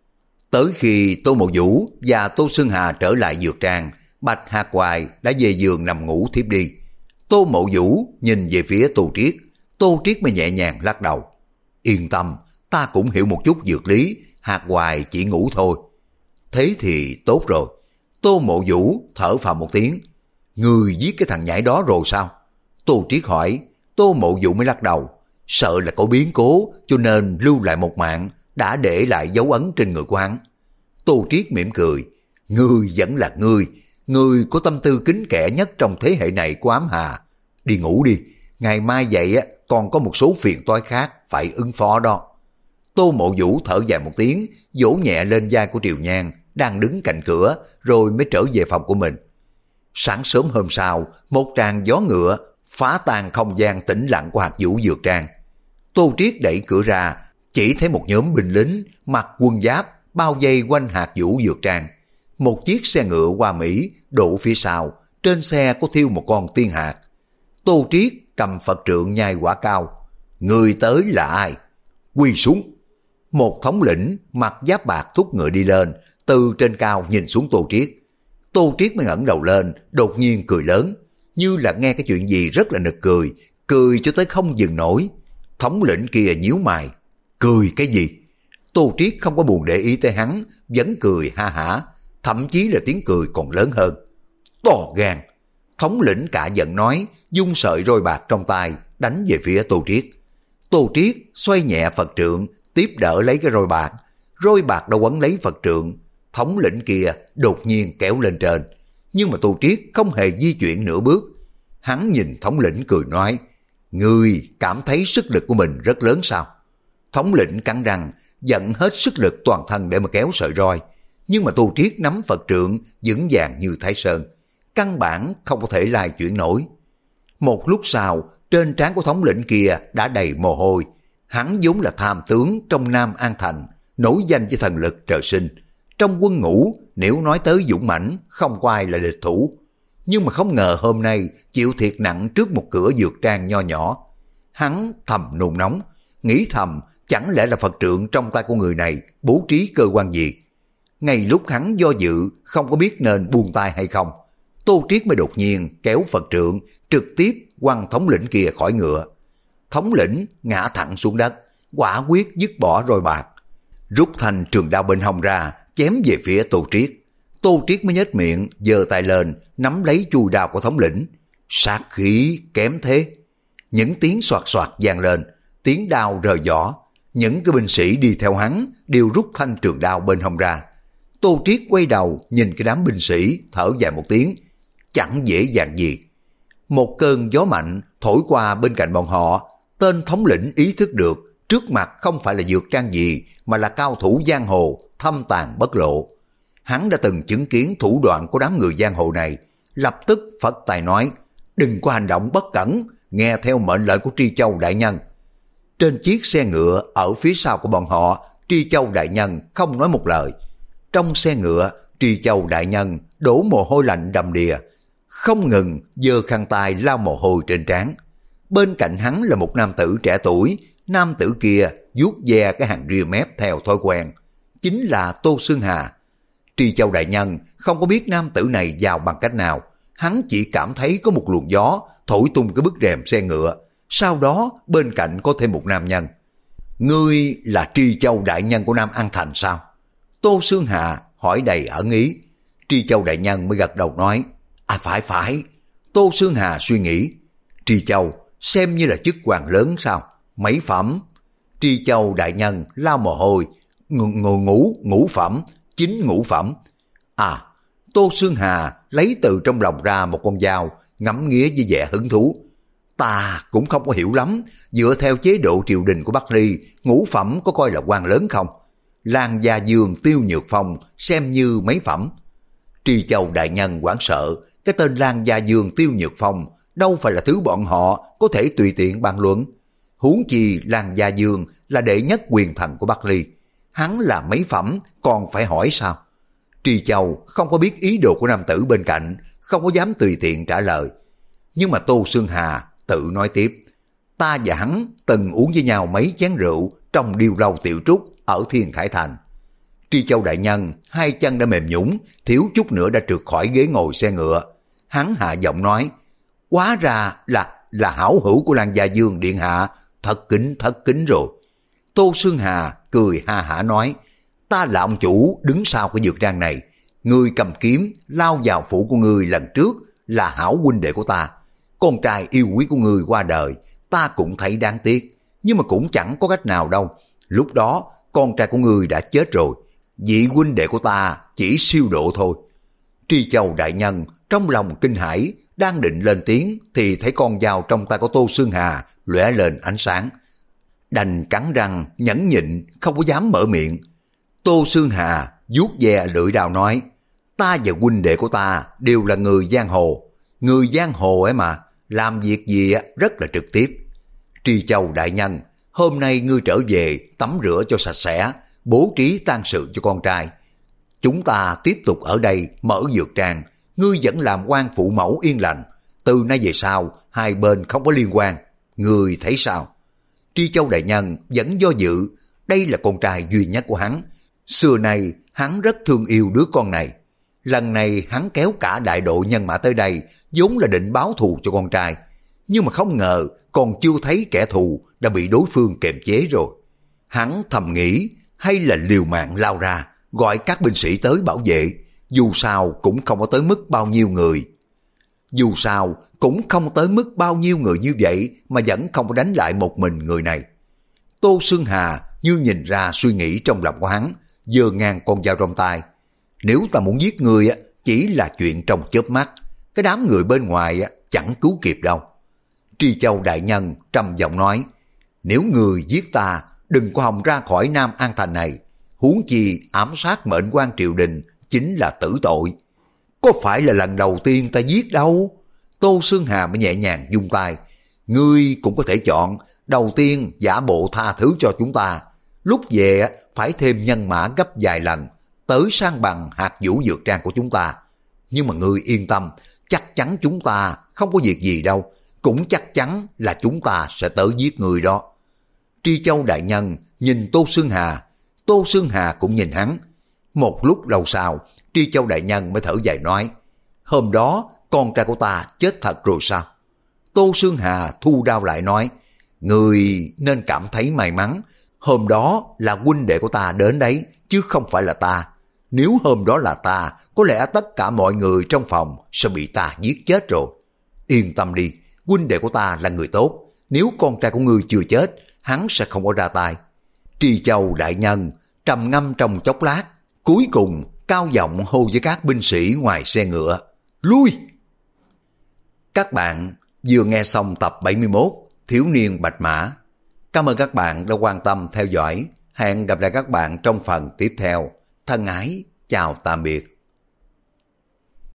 Tới khi Tô Mộ Vũ và Tô Xương Hà trở lại dược trang, Bạch Hạc Hoài đã về giường nằm ngủ thiếp đi. Tô Mộ Vũ nhìn về phía Tô Triết, Tô Triết mới nhẹ nhàng lắc đầu. Yên tâm, ta cũng hiểu một chút dược lý, Hạc Hoài chỉ ngủ thôi. Thế thì tốt rồi. Tô Mộ Vũ thở phào một tiếng. Người giết cái thằng nhãi đó rồi sao? Tô Triết hỏi. Tô Mộ Vũ mới lắc đầu. Sợ là có biến cố cho nên lưu lại một mạng, đã để lại dấu ấn trên người của hắn. Tô Triết mỉm cười. Ngươi vẫn là ngươi, ngươi có tâm tư kính kẻ nhất trong thế hệ này của Ám Hà. Đi ngủ đi, ngày mai dậy còn có một số phiền toái khác phải ứng phó đó. Tô Mộ Vũ thở dài một tiếng, vỗ nhẹ lên vai của Triều Nhan đang đứng cạnh cửa, rồi mới trở về phòng của mình. Sáng sớm hôm sau, một tràng gió ngựa phá tan không gian tĩnh lặng của Hạc Vũ dược trang. Tô Triết đẩy cửa ra, chỉ thấy một nhóm binh lính mặc quân giáp bao vây quanh Hạc Vũ dược trang. Một chiếc xe ngựa hoa mỹ đổ phía sau, trên xe có thiêu một con tiên hạc. Tô Triết cầm Phật trượng nhai quả cao. Người tới là ai? Quỳ xuống. Một thống lĩnh mặc giáp bạc thúc ngựa đi lên, từ trên cao nhìn xuống Tô Triết. Tô Triết mới ngẩng đầu lên, đột nhiên cười lớn, như là nghe cái chuyện gì rất là nực cười, cười cho tới không dừng nổi. Thống lĩnh kia nhíu mày, cười cái gì? Tô Triết không có buồn để ý tới hắn, vẫn cười ha hả, thậm chí là tiếng cười còn lớn hơn. To gan! Thống lĩnh cả giận nói, dung sợi roi bạc trong tay đánh về phía Tô Triết. Tô Triết xoay nhẹ Phật trượng, tiếp đỡ lấy cái roi bạc. Roi bạc đã quấn lấy Phật trượng. Thống lĩnh kia đột nhiên kéo lên trên, nhưng mà Tô Triết không hề di chuyển nửa bước. Hắn nhìn thống lĩnh cười nói, ngươi cảm thấy sức lực của mình rất lớn sao? Thống lĩnh cắn răng, dận hết sức lực toàn thân để mà kéo sợi roi, nhưng mà Tô Triết nắm Phật trượng vững vàng như Thái Sơn, căn bản không có thể lai chuyển nổi. Một lúc sau, trên trán của thống lĩnh kia đã đầy mồ hôi. Hắn vốn là tham tướng trong Nam An Thành, nổi danh với thần lực trời sinh. Trong quân ngũ, nếu nói tới dũng mãnh, không có ai là địch thủ. Nhưng mà không ngờ hôm nay chịu thiệt nặng trước một cửa dược trang nho nhỏ. Hắn thầm nôn nóng, nghĩ thầm chẳng lẽ là Phật trượng trong tay của người này bố trí cơ quan gì. Ngay lúc hắn do dự, không có biết nên buông tay hay không, Tô Triết mới đột nhiên kéo Phật trượng trực tiếp quăng thống lĩnh kia khỏi ngựa. Thống lĩnh ngã thẳng xuống đất, quả quyết dứt bỏ roi bạc, rút thanh trường đao bên hông ra, chém về phía Tô Triết. Tô Triết mới nhếch miệng, giơ tay lên, nắm lấy chuôi đao của thống lĩnh. Sát khí kém thế. Những tiếng soạt soạt vang lên, tiếng đao rời vỏ. Những cái binh sĩ đi theo hắn đều rút thanh trường đao bên hông ra. Tô Triết quay đầu nhìn cái đám binh sĩ, thở dài một tiếng. Chẳng dễ dàng gì. Một cơn gió mạnh thổi qua bên cạnh bọn họ. Tên thống lĩnh ý thức được trước mặt không phải là dược trang gì, mà là cao thủ giang hồ thâm tàn bất lộ. Hắn đã từng chứng kiến thủ đoạn của đám người giang hồ này, lập tức phất tay nói, đừng có hành động bất cẩn, nghe theo mệnh lệnh của Tri Châu đại nhân. Trên chiếc xe ngựa ở phía sau của bọn họ, Tri Châu đại nhân không nói một lời. Trong xe ngựa, Tri Châu đại nhân đổ mồ hôi lạnh đầm đìa, không ngừng giơ khăn tay lau mồ hôi trên trán. Bên cạnh hắn là một nam tử trẻ tuổi, nam tử kia vuốt ve cái hàng ria mép theo thói quen, chính là Tô Xương Hà. Tri Châu đại nhân không có biết nam tử này vào bằng cách nào, hắn chỉ cảm thấy có một luồng gió thổi tung cái bức rèm xe ngựa, sau đó bên cạnh có thêm một nam nhân. Ngươi là Tri Châu đại nhân của Nam An Thành sao? Tô Xương Hà hỏi đầy ẩn ý. Tri Châu đại nhân mới gật đầu nói, à phải phải. Tô Xương Hà suy nghĩ, Tri Châu xem như là chức quan lớn sao? Mấy phẩm? Tri Châu đại nhân lau mồ hôi, ngủ, ngủ, ngủ, ngũ phẩm, chính ngũ phẩm. À, Tô Xương Hà lấy từ trong lòng ra một con dao, ngắm nghía với vẻ hứng thú. Ta cũng không có hiểu lắm, dựa theo chế độ triều đình của Bắc Ly, ngũ phẩm có coi là quan lớn không? Lan Gia Dương Tiêu Nhược Phong xem như mấy phẩm? Tri Châu đại nhân hoảng sợ, cái tên Lan Gia Dương Tiêu Nhược Phong đâu phải là thứ bọn họ có thể tùy tiện bàn luận. Huống chi Lan Gia Dương là đệ nhất quyền thần của Bắc Ly, hắn là mấy phẩm còn phải hỏi sao? Tri Châu không có biết ý đồ của nam tử bên cạnh, không có dám tùy tiện trả lời. Nhưng mà Tô Xương Hà tự nói tiếp, ta và hắn từng uống với nhau mấy chén rượu trong điêu lâu tiểu trúc ở Thiên Khải Thành. Tri Châu đại nhân hai chân đã mềm nhũn, thiếu chút nữa đã trượt khỏi ghế ngồi xe ngựa. Hắn hạ giọng nói, hóa ra là là hảo hữu của Lan Gia Dương điện hạ, thật kính thật kính rồi. Tô Xương Hà cười ha hả nói, ta là ông chủ đứng sau cái dược trang này, người cầm kiếm lao vào phủ của người lần trước là hảo huynh đệ của ta. Con trai yêu quý của người qua đời, ta cũng thấy đáng tiếc, nhưng mà cũng chẳng có cách nào đâu. Lúc đó con trai của người đã chết rồi, vị huynh đệ của ta chỉ siêu độ thôi. Tri Châu đại nhân trong lòng kinh hãi, đang định lên tiếng thì thấy con dao trong tay của Tô Xương Hà lóe lên ánh sáng. Đành cắn răng nhẫn nhịn, không có dám mở miệng. Tô Xương Hà vuốt ve lưỡi đao nói, ta và huynh đệ của ta đều là người giang hồ, người giang hồ ấy mà, làm việc gì rất là trực tiếp. Tri Châu đại nhân, hôm nay ngươi trở về tắm rửa cho sạch sẽ, bố trí tang sự cho con trai. Chúng ta tiếp tục ở đây mở dược trang, ngươi vẫn làm quan phụ mẫu yên lành. Từ nay về sau, hai bên không có liên quan. Ngươi thấy sao? Tri Châu đại nhân vẫn do dự, đây là con trai duy nhất của hắn. Xưa nay hắn rất thương yêu đứa con này. Lần này hắn kéo cả đại đội nhân mã tới đây, vốn là định báo thù cho con trai. Nhưng mà không ngờ còn chưa thấy kẻ thù đã bị đối phương kiềm chế rồi. Hắn thầm nghĩ, hay là liều mạng lao ra, gọi các binh sĩ tới bảo vệ. Dù sao cũng không có tới mức bao nhiêu người. Dù sao cũng không tới mức bao nhiêu người như vậy mà vẫn không có đánh lại một mình người này. Tô Xương Hà như nhìn ra suy nghĩ trong lòng của hắn, giơ ngang con dao trong tay. Nếu ta muốn giết người chỉ là chuyện trong chớp mắt, cái đám người bên ngoài chẳng cứu kịp đâu. Tri Châu đại nhân trầm giọng nói, nếu người giết ta đừng có hòng ra khỏi Nam An Thành này, huống chi ám sát mệnh quan triều đình chính là tử tội. Có phải là lần đầu tiên ta giết đâu? Tô Xương Hà mới nhẹ nhàng vung tay, ngươi cũng có thể chọn, đầu tiên giả bộ tha thứ cho chúng ta, lúc về phải thêm nhân mã gấp vài lần, tới sang bằng hạt vũ dược trang của chúng ta. Nhưng mà ngươi yên tâm, chắc chắn chúng ta không có việc gì đâu, cũng chắc chắn là chúng ta sẽ tới giết người đó. Tri Châu đại nhân nhìn Tô Xương Hà, Tô Xương Hà cũng nhìn hắn. Một lúc lâu sau, Tri Châu đại nhân mới thở dài nói, hôm đó con trai của ta chết thật rồi sao? Tô Xương Hà thu đao lại nói, người nên cảm thấy may mắn, hôm đó là huynh đệ của ta đến đấy, chứ không phải là ta. Nếu hôm đó là ta, có lẽ tất cả mọi người trong phòng sẽ bị ta giết chết rồi. Yên tâm đi, huynh đệ của ta là người tốt, nếu con trai của ngươi chưa chết, hắn sẽ không có ra tay. Tri Châu đại nhân trầm ngâm trong chốc lát, cuối cùng cao giọng hô với các binh sĩ ngoài xe ngựa, lui! Các bạn vừa nghe xong tập bảy mươi mốt Thiếu niên Bạch Mã. Cảm ơn các bạn đã quan tâm theo dõi. Hẹn gặp lại các bạn trong phần tiếp theo. Thân ái, chào tạm biệt.